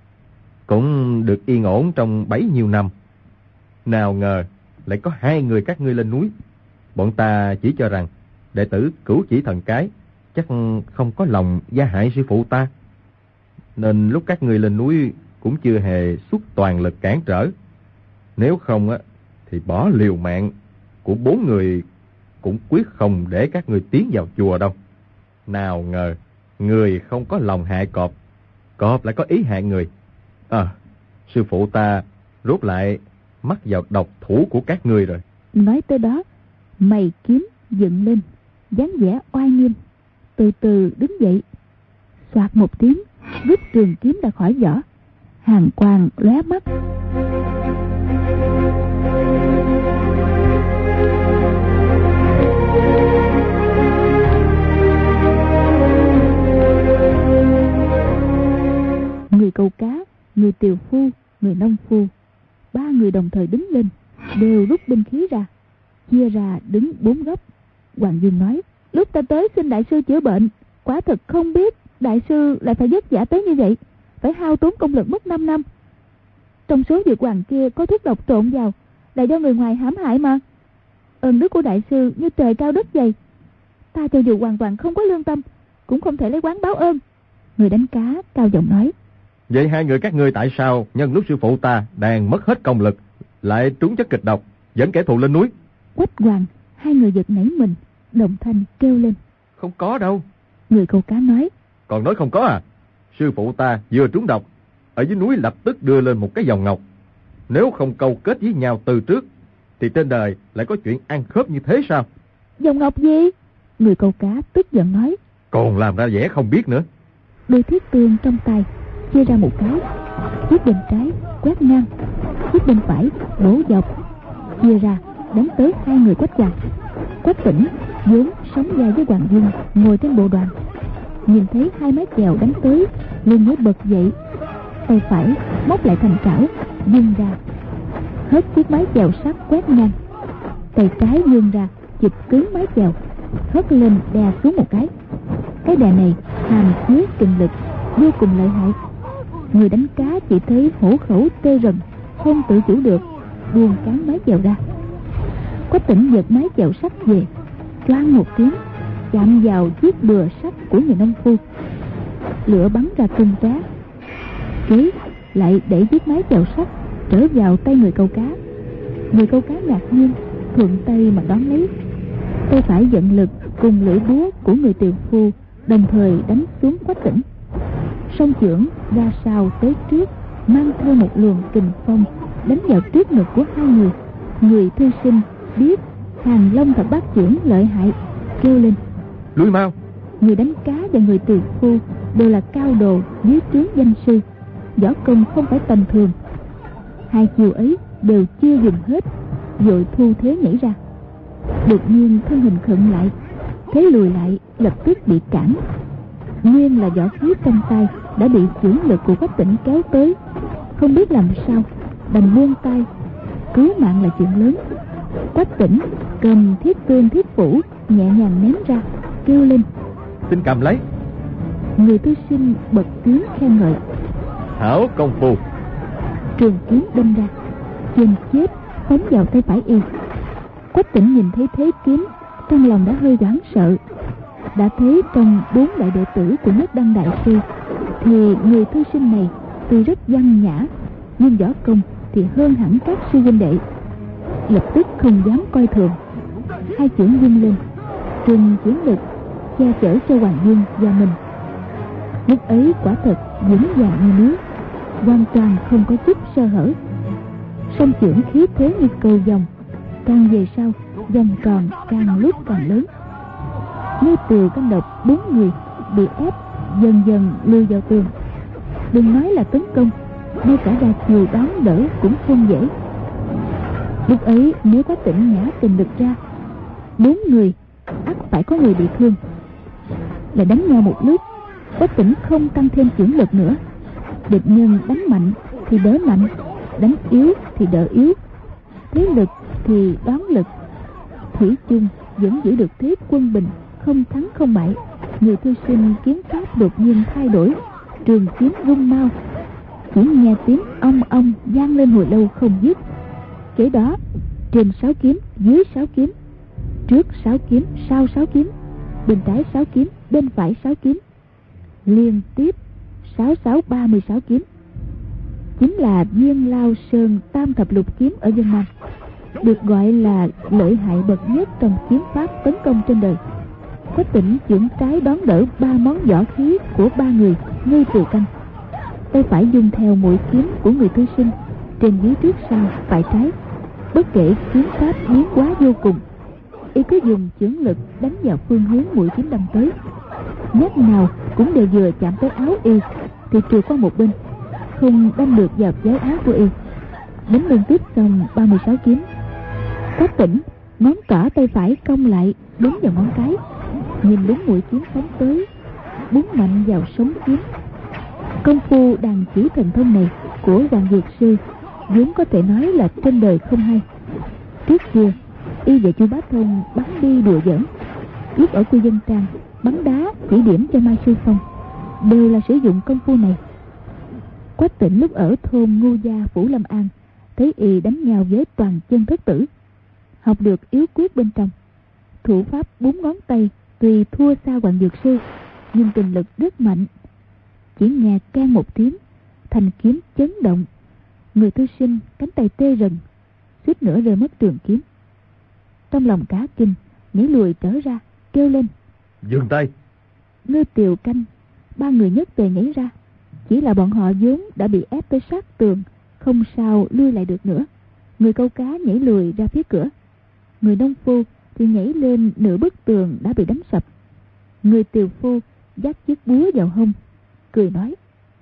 cũng được yên ổn trong bấy nhiêu năm. Nào ngờ lại có hai người các ngươi lên núi. Bọn ta chỉ cho rằng đệ tử Cửu Chỉ Thần Cái chắc không có lòng gia hại sư phụ ta, nên lúc các ngươi lên núi cũng chưa hề xuất toàn lực cản trở. Nếu không á thì bỏ liều mạng của 4 người cũng quyết không để các ngươi tiến vào chùa đâu. Nào ngờ người không có lòng hại cọp, cọp lại có ý hại người. Sư phụ ta rút lại mắc vào độc thủ của các ngươi rồi. Nói tới đó, mày kiếm dựng lên, dáng vẻ oai nghiêm, từ từ đứng dậy, xoạt một tiếng, rút trường kiếm ra khỏi vỏ, hàn quang lóe mắt. Người câu cá, người tiều phu, người nông phu, 3 người đồng thời đứng lên, đều rút binh khí ra, chia ra đứng 4 góc. Hoàng Dương nói. Lúc ta tới xin đại sư chữa bệnh, quả thực không biết đại sư lại phải vất vả tới như vậy, phải hao tốn công lực mất 5 năm. Trong số dược hoàng kia có thuốc độc trộn vào, là do người ngoài hãm hại mà. Ơn đức của đại sư như trời cao đất dày, ta cho dù hoàn toàn không có lương tâm cũng không thể lấy oán báo ơn. Người đánh cá cao giọng nói. Vậy hai người các ngươi tại sao nhân lúc sư phụ ta đang mất hết công lực lại trúng chất kịch độc, dẫn kẻ thù lên núi? Quách Hoàng, hai người giật nảy mình, đồng thanh kêu lên. Không có đâu. Người câu cá nói. Còn nói không có à? Sư phụ ta vừa trúng độc, ở dưới núi lập tức đưa lên một cái vòng ngọc. Nếu không câu kết với nhau từ trước thì trên đời lại có chuyện ăn khớp như thế sao? Vòng ngọc gì? Người câu cá tức giận nói. Còn làm ra vẻ không biết nữa. Đôi thiết tương trong tay chia ra một cái, chiếc bên trái quét ngang, chiếc bên phải bổ dọc, chia ra đánh tới hai người Quách Hoàng. Quách Tĩnh vốn sống vai với Hoàng Dương ngồi trên bộ đoàn, nhìn thấy hai mái chèo đánh tới, liền mới bật dậy, tay phải móc lại thành trảo vung ra, hết chiếc mái chèo sắt quét ngang, tay trái vươn ra chụp cứng mái chèo, hất lên đè xuống một cái. Cái đè này hàm chứa kình lực vô cùng lợi hại. Người đánh cá chỉ thấy hổ khẩu tê rần, không tự chủ được, buông cán mái chèo ra. Quách Tĩnh giật mái chèo sắt về, choang một tiếng chạm vào chiếc bừa sắt của người nông phu, lửa bắn ra tung tóe. Kế lại đẩy chiếc mái chèo sắt trở vào tay người câu cá. Người câu cá ngạc nhiên, thuận tay mà đón lấy. Tay phải vận lực cùng lưỡi búa của người tiều phu đồng thời đánh xuống Quách Tĩnh. Song chưởng ra sau tới trước, mang theo một luồng kình phong đánh vào trước ngực của hai người. Người thư sinh biết Hàng Long Thập Bát Chưởng lợi hại, kêu lên. lui mau. Người đánh cá và người tỳ phu đều là cao đồ dưới trướng danh sư, võ công không phải tầm thường. Hai chiều ấy đều chưa dùng hết, vội thu thế nhảy ra. Đột nhiên thân hình khựng lại, thế lùi lại lập tức bị cản. Nguyên là võ khí trong tay đã bị chưởng lực của Quách Tĩnh kéo tới, không biết làm sao đành buông tay. Cứu mạng là chuyện lớn. Quách Tĩnh cầm thiết tương thiết phủ nhẹ nhàng ném ra, kêu lên: Xin cầm lấy. Người thư sinh bật tiếng khen ngợi: Hảo công phu. Trường kiếm đâm ra, chuyền chết phóng vào tay phải y. Quách Tĩnh nhìn thấy thế kiếm, trong lòng đã hơi hoảng sợ. Đã thấy trong 4 đại đệ tử của Nhất Đăng đại sư thì người thư sinh này tuy rất văn nhã, nhưng võ công thì hơn hẳn các sư huynh đệ. Lập tức không dám coi thường, hai chưởng vung lên, trừng chiến lực che chở cho Hoàng Dương và mình. Lúc ấy quả thật vững vàng như núi, hoàn toàn không có chút sơ hở. Song chưởng khí thế như cầu vồng, càng về sau vòng tròn càng lúc càng lớn. Ngư Tiều Canh Độc 4 người bị ép dần dần lùi vào tường. Đừng nói là tấn công, ngay cả ra chiều đón đỡ cũng không dễ. Lúc ấy nếu có Tĩnh nhã tình lực ra, 4 người ắt phải có người bị thương. Lại đánh nhau một lúc, Quách Tĩnh không tăng thêm chưởng lực nữa. Địch nhân đánh mạnh thì đỡ mạnh, đánh yếu thì đỡ yếu, thế lực thì đoán lực. Thủy chung vẫn giữ được thế quân bình, không thắng không bại. Người thư sinh kiếm pháp đột nhiên thay đổi, trường kiếm rung mau, chỉ nghe tiếng ong ong vang lên hồi lâu không dứt. Kế đó trên 6 kiếm, dưới 6 kiếm, trước 6 kiếm, sau 6 kiếm, bên trái 6 kiếm, bên phải 6 kiếm, liên tiếp 36 kiếm. Chính là Viên Lao Sơn Tam Thập Lục kiếm ở Vân Nam, được gọi là lợi hại bậc nhất trong kiếm pháp tấn công trên đời. Quách Tĩnh chưởng trái đón đỡ 3 món võ khí của 3 người Ngư Tiều Canh, tay phải dùng theo mũi kiếm của người thư sinh, trên dưới trước sau phải trái. Bất kể kiếm pháp biến hóa vô cùng, y cứ dùng chưởng lực đánh vào phương hướng mũi kiếm đâm tới. Nhát nào cũng đều vừa chạm tới áo y thì trượt qua một bên, không đâm được vào váy áo của y. Đánh liên tiếp xong 36 kiếm. Quách Tĩnh ngón trỏ tay phải cong lại đúng vào ngón cái, nhìn đúng mũi kiếm phóng tới, búng mạnh vào sống kiếm. Công phu đàn chỉ thần thông này của Hoàng Dược Sư vốn có thể nói là trên đời không hay. Trước kia y và Chu Bá Thông bắn đi đùa giỡn, lúc ở Quy Vân Trang bắn đá chỉ điểm cho Mai Sư Phong đều là sử dụng công phu này. Quách Tĩnh lúc ở thôn Ngu Gia Phủ Lâm An thấy y đánh nhau với toàn chân thất tử, học được yếu quyết bên trong. Thủ pháp 4 ngón tay tuy thua xa Hoàng Dược Sư, nhưng kình lực rất mạnh. Chỉ nghe keng một tiếng, thanh kiếm chấn động, người thư sinh cánh tay tê rần, suýt nữa rơi mất trường kiếm. Trong lòng cả kinh, nhảy lùi trở ra, kêu lên: Dừng tay! Ngư Tiều Canh 3 người nhất tề nhảy ra. Chỉ là bọn họ vốn đã bị ép tới sát tường, không sao lui lại được nữa. Người câu cá nhảy lùi ra phía cửa, người nông phu thì nhảy lên nửa bức tường đã bị đánh sập. Người tiều phu dắt chiếc búa vào hông, cười nói: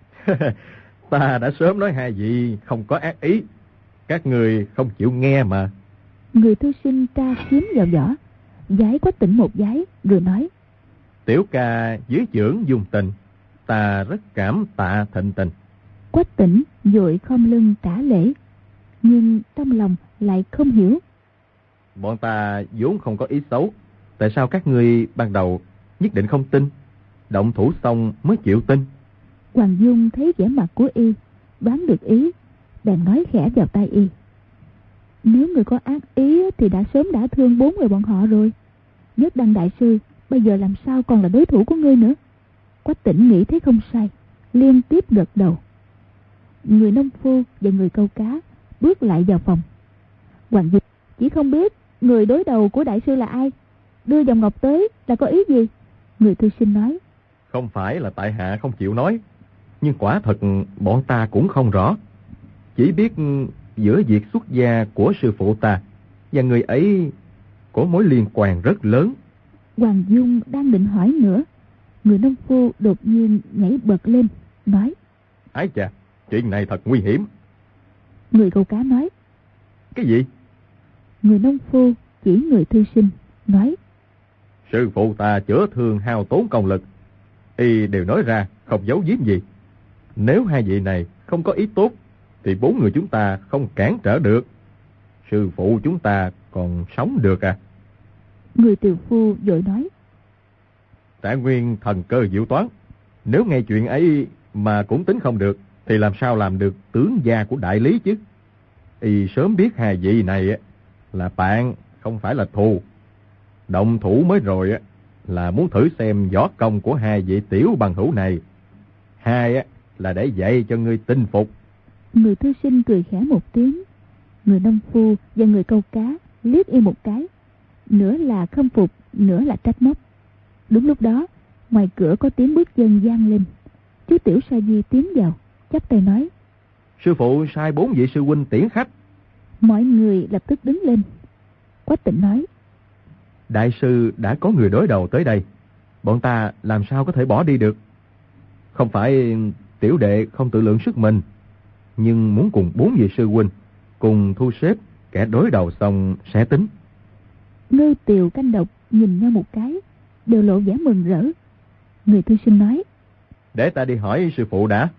Ta đã sớm nói hai vị không có ác ý, các người không chịu nghe mà. Người thư sinh tra kiếm vào vỏ, giái Quách Tĩnh một giái, rồi nói: Tiểu ca dưới chưởng dùng tình, ta rất cảm tạ thịnh tình. Quách Tĩnh vội khom lưng trả lễ, nhưng trong lòng lại không hiểu. Bọn ta vốn không có ý xấu, tại sao các ngươi ban đầu nhất định không tin, động thủ xong mới chịu tin? Hoàng Dung thấy vẻ mặt của y, đoán được ý, bèn nói khẽ vào tai y: Nếu người có ác ý thì đã sớm đã thương 4 người bọn họ rồi. Nhất Đăng đại sư bây giờ làm sao còn là đối thủ của ngươi nữa? Quách Tĩnh nghĩ thấy không sai, liên tiếp gật đầu. Người nông phu và người câu cá bước lại vào phòng. Hoàng Dung chỉ không biết người đối đầu của đại sư là ai, đưa vòng ngọc tới là có ý gì? Người thư sinh nói: Không phải là tại hạ không chịu nói, nhưng quả thật bọn ta cũng không rõ. Chỉ biết giữa việc xuất gia của sư phụ ta và người ấy có mối liên quan rất lớn. Hoàng Dung đang định hỏi nữa, người nông phu đột nhiên nhảy bật lên, nói: Ái chà, chuyện này thật nguy hiểm. Người câu cá nói: Cái gì? Người nông phu chỉ người thư sinh, nói: Sư phụ ta chữa thương hao tốn công lực, y đều nói ra, không giấu giếm gì. Nếu hai vị này không có ý tốt, thì 4 người chúng ta không cản trở được. Sư phụ chúng ta còn sống được à? Người tiều phu vội nói: Trạng Nguyên thần cơ diệu toán, nếu nghe chuyện ấy mà cũng tính không được, thì làm sao làm được tướng gia của đại lý chứ? Y sớm biết hai vị này là bạn, không phải là thù. Động thủ mới rồi là muốn thử xem võ công của hai vị tiểu bằng hữu này. Hai là để dạy cho ngươi tinh phục. Người thư sinh cười khẽ một tiếng. Người nông phu và người câu cá liếc y một cái, nửa là khâm phục, nửa là trách móc. Đúng lúc đó, ngoài cửa có tiếng bước chân vang lên. Chú Tiểu Sa Di tiến vào, chắp tay nói: Sư phụ sai 4 vị sư huynh tiễn khách. Mọi người lập tức đứng lên. Quách Tĩnh nói: Đại sư đã có người đối đầu tới đây, bọn ta làm sao có thể bỏ đi được? Không phải tiểu đệ không tự lượng sức mình, nhưng muốn cùng 4 vị sư huynh cùng thu xếp kẻ đối đầu xong sẽ tính. Ngư Tiều Canh Độc nhìn nhau một cái, đều lộ vẻ mừng rỡ. Người thư sinh nói: Để ta đi hỏi sư phụ đã.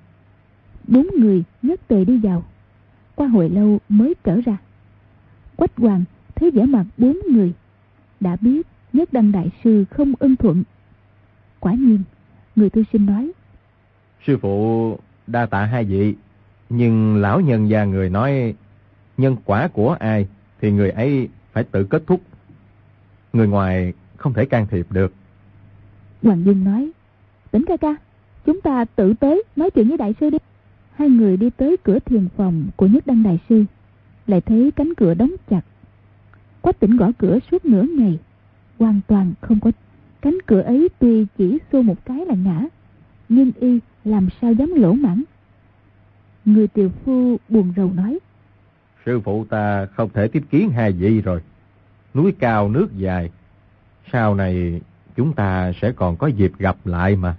4 người nhất tề đi vào. Qua hồi lâu mới trở ra. Quách Hoàng thấy vẻ mặt 4 người, đã biết Nhất Đăng đại sư không ưng thuận. Quả nhiên, người thư sinh nói: Sư phụ đa tạ hai vị, nhưng lão nhân gia người nói nhân quả của ai thì người ấy phải tự kết thúc, người ngoài không thể can thiệp được. Hoàng Dung nói: Tĩnh ca ca, chúng ta tự tới nói chuyện với đại sư đi. Hai người đi tới cửa thiền phòng của Nhất Đăng đại sư, lại thấy cánh cửa đóng chặt. Quách Tĩnh gõ cửa suốt nửa ngày, hoàn toàn không có. Cánh cửa ấy tuy chỉ xô một cái là ngã, nhưng y làm sao dám lỗ mãng. Người tiều phu buồn rầu nói: Sư phụ ta không thể tiếp kiến hai vị rồi. Núi cao nước dài, sau này chúng ta sẽ còn có dịp gặp lại mà.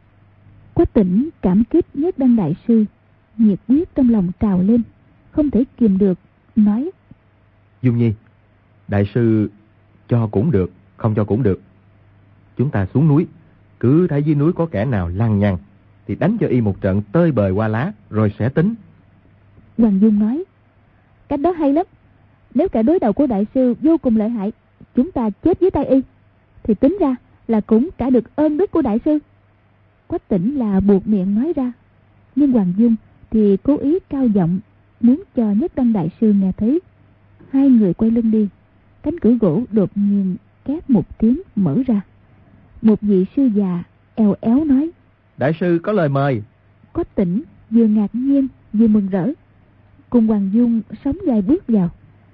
Quách Tĩnh cảm kích Nhất Đăng đại sư, nhiệt huyết trong lòng trào lên, không thể kìm được, nói: Dung Nhi, đại sư cho cũng được, không cho cũng được. Chúng ta xuống núi, cứ thấy dưới núi có kẻ nào lăng nhăng thì đánh cho y một trận tơi bời qua lá, rồi sẽ tính. Hoàng Dung nói: Cách đó hay lắm. Nếu kẻ đối đầu của đại sư vô cùng lợi hại, chúng ta chết dưới tay y, thì tính ra là cũng trả được ơn đức của đại sư. Quách Tĩnh là buộc miệng nói ra, nhưng Hoàng Dung thì cố ý cao giọng, muốn cho Nhất Đăng đại sư nghe thấy. Hai người quay lưng đi. Cánh cửa gỗ đột nhiên két một tiếng mở ra. Một vị sư già eo éo nói: Đại sư có lời mời. Quách Tĩnh vừa ngạc nhiên vừa mừng rỡ, cùng Hoàng Dung sóng vai bước vào.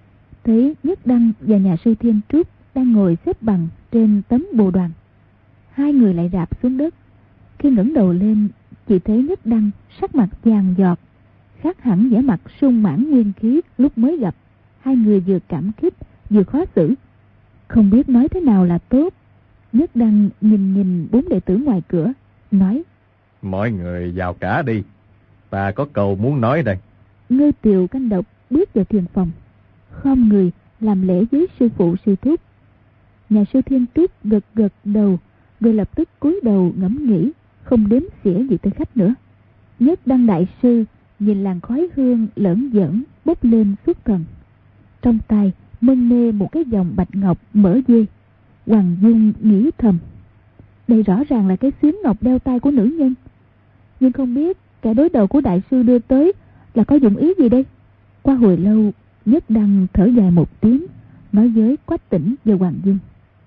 Thấy Nhất Đăng và nhà sư Thiên Trúc đang ngồi xếp bằng trên tấm bồ đoàn. Hai người lại rạp xuống đất. Khi ngẩng đầu lên, chỉ thấy Nhất Đăng sắc mặt vàng giọt, khác hẳn vẻ mặt sung mãn nguyên khí lúc mới gặp. Hai người vừa cảm kích vừa khó xử, không biết nói thế nào là tốt. Nhất Đăng nhìn 4 đệ tử ngoài cửa, nói: Mọi người vào cả đi, ta có câu muốn nói đây. Ngư Tiều Canh Độc bước vào thiền phòng, khom người làm lễ với sư phụ sư thúc. Nhà sư Thiên Trúc gật gật đầu, rồi lập tức cúi đầu ngẫm nghĩ, không đếm xỉa gì tới khách nữa. Nhất Đăng đại sư nhìn làn khói hương lởn giởn bốc lên xuất thần, trong tay mân mê một cái vòng bạch ngọc mở dây. Hoàng Dung nghĩ thầm, đây rõ ràng là cái xuyến ngọc đeo tay của nữ nhân, nhưng không biết kẻ đối đầu của đại sư đưa tới là có dụng ý gì đây. Qua hồi lâu, Nhất Đăng thở dài một tiếng, nói với Quách Tĩnh và Hoàng Dung: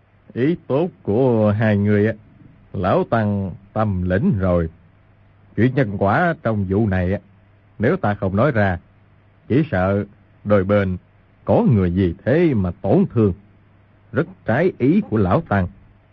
Ý tốt của hai người lão tăng tâm lĩnh rồi. Chuyện nhân quả trong vụ này, nếu ta không nói ra, chỉ sợ đôi bên có người gì thế mà tổn thương, rất trái ý của lão tăng.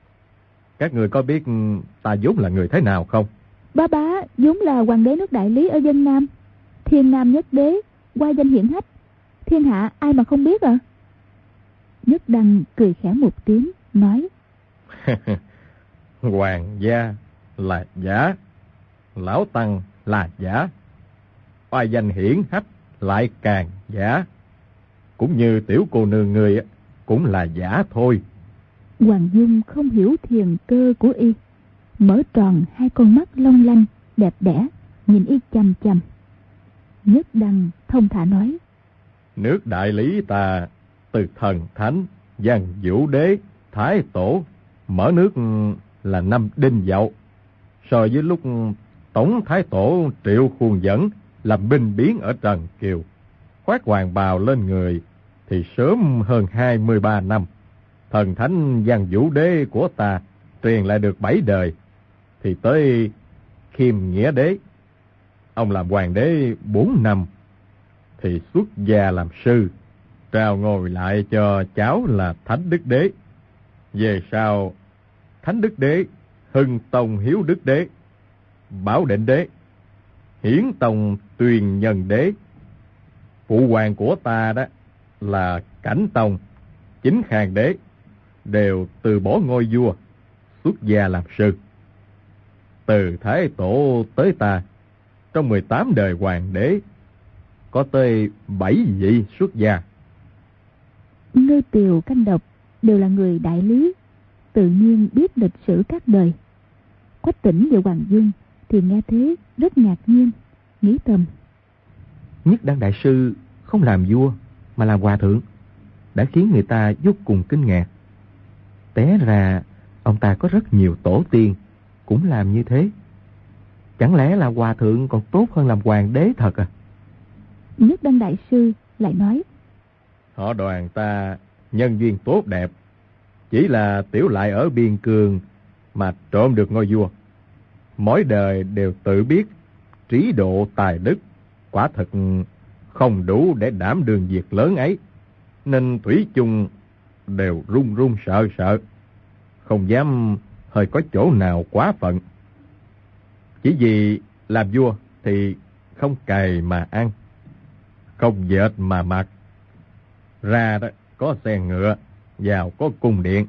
Các người có biết ta vốn là người thế nào không? Bá vốn là hoàng đế nước Đại Lý ở Vân Nam, Thiên Nam nhất đế, qua danh hiển hách, thiên hạ ai mà không biết à? Nhất Đăng cười khẽ một tiếng, nói: Hoàng gia là giả, lão tăng là giả, oai danh hiển hách lại càng giả, cũng như tiểu cô nương người cũng là giả thôi. Hoàng Dung không hiểu thiền cơ của y, mở tròn hai con mắt long lanh đẹp đẽ nhìn y chằm chằm. Nhất Đăng thông thả nói: Nước Đại Lý ta từ thần thánh Văn Vũ Đế Thái Tổ mở nước là năm Đinh Dậu, so với lúc Tổng Thái Tổ Triệu Khuôn Dẫn làm binh biến ở Trần Kiều, khoác hoàng bào lên người thì sớm hơn 23 năm. Thần thánh Văn Vũ Đế của ta truyền lại được 7 đời, thì tới Khiêm Nghĩa Đế, ông làm hoàng đế 4 năm, thì xuất gia làm sư, trao ngôi lại cho cháu là Thánh Đức Đế. Về sau, Thánh Đức Đế, Hưng Tông Hiếu Đức Đế, Bảo Định Đế, Hiến Tông Tuyền Nhân Đế. Phụ hoàng của ta đó là Cảnh Tông, Chính Khang Đế, đều từ bỏ ngôi vua, xuất gia làm sư. Từ Thái Tổ tới ta, trong 18 đời hoàng đế, có tới 7 vị xuất gia. Ngư Tiều, Canh Độc đều là người Đại Lý, tự nhiên biết lịch sử các đời. Quách Tĩnh và Hoàng Dung thì nghe thế rất ngạc nhiên, nghĩ thầm: Nhất Đăng đại sư không làm vua mà làm hòa thượng, đã khiến người ta vô cùng kinh ngạc. Té ra ông ta có rất nhiều tổ tiên cũng làm như thế. Chẳng lẽ là hòa thượng còn tốt hơn làm hoàng đế thật à? Nhất Đăng đại sư lại nói: Họ Đoàn ta nhân duyên tốt đẹp, chỉ là tiểu lại ở biên cương mà trộm được ngôi vua. Mỗi đời đều tự biết trí độ tài đức quả thực không đủ để đảm đương việc lớn ấy, nên thủy chung đều run run sợ sợ, không dám hơi có chỗ nào quá phận. Chỉ vì làm vua thì không cày mà ăn, không dệt mà mặc, ra đó có xe ngựa, vào có cung điện.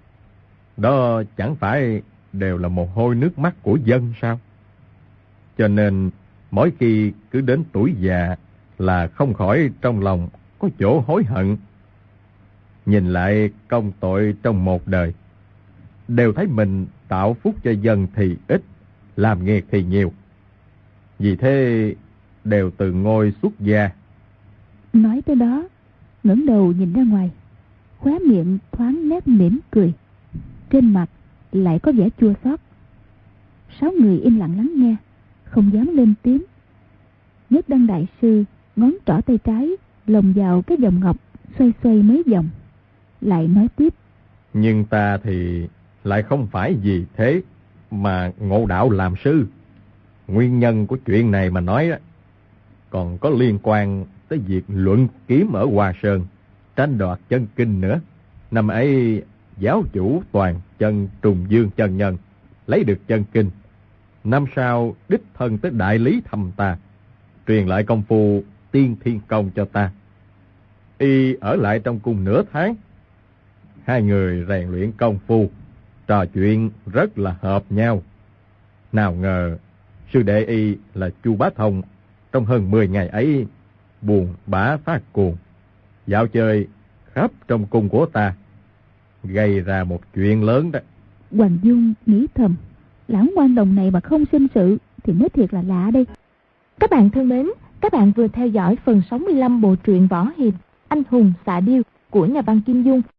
Đó chẳng phải đều là mồ hôi nước mắt của dân sao? Cho nên mỗi khi cứ đến tuổi già là không khỏi trong lòng có chỗ hối hận. Nhìn lại công tội trong một đời, đều thấy mình tạo phúc cho dân thì ít, làm nghiệt thì nhiều. Vì thế đều từ ngôi xuất gia. Nói tới đó, ngẩng đầu nhìn ra ngoài, khóe miệng thoáng nét mỉm cười, trên mặt lại có vẻ chua xót. 6 người im lặng lắng nghe, không dám lên tiếng. Nhất Đăng đại sư ngón trỏ tay trái lồng vào cái vòng ngọc, xoay xoay mấy vòng, lại nói tiếp: Nhưng ta thì lại không phải vì thế mà ngộ đạo làm sư. Nguyên nhân của chuyện này mà nói còn có liên quan tới việc luận kiếm ở Hoa Sơn, tranh đoạt chân kinh nữa. Năm ấy giáo chủ Toàn Chân Trùng Dương chân nhân lấy được chân kinh. Năm sau đích thân tới Đại Lý thăm ta, truyền lại công phu Tiên Thiên Công cho ta. Y ở lại trong cung nửa tháng. Hai người rèn luyện công phu, trò chuyện rất là hợp nhau. Nào ngờ sư đệ y là Chu Bá Thông trong hơn 10 ngày ấy buồn bã phát cuồng, dạo chơi khắp trong cung của ta, gây ra một chuyện lớn đó. Hoàng Dung nghĩ thầm: Lão ngoan đồng này mà không sinh sự thì mới thiệt là lạ đây. Các bạn thân mến, các bạn vừa theo dõi phần 65 bộ truyện võ hiệp Anh hùng xạ điêu của nhà văn Kim Dung.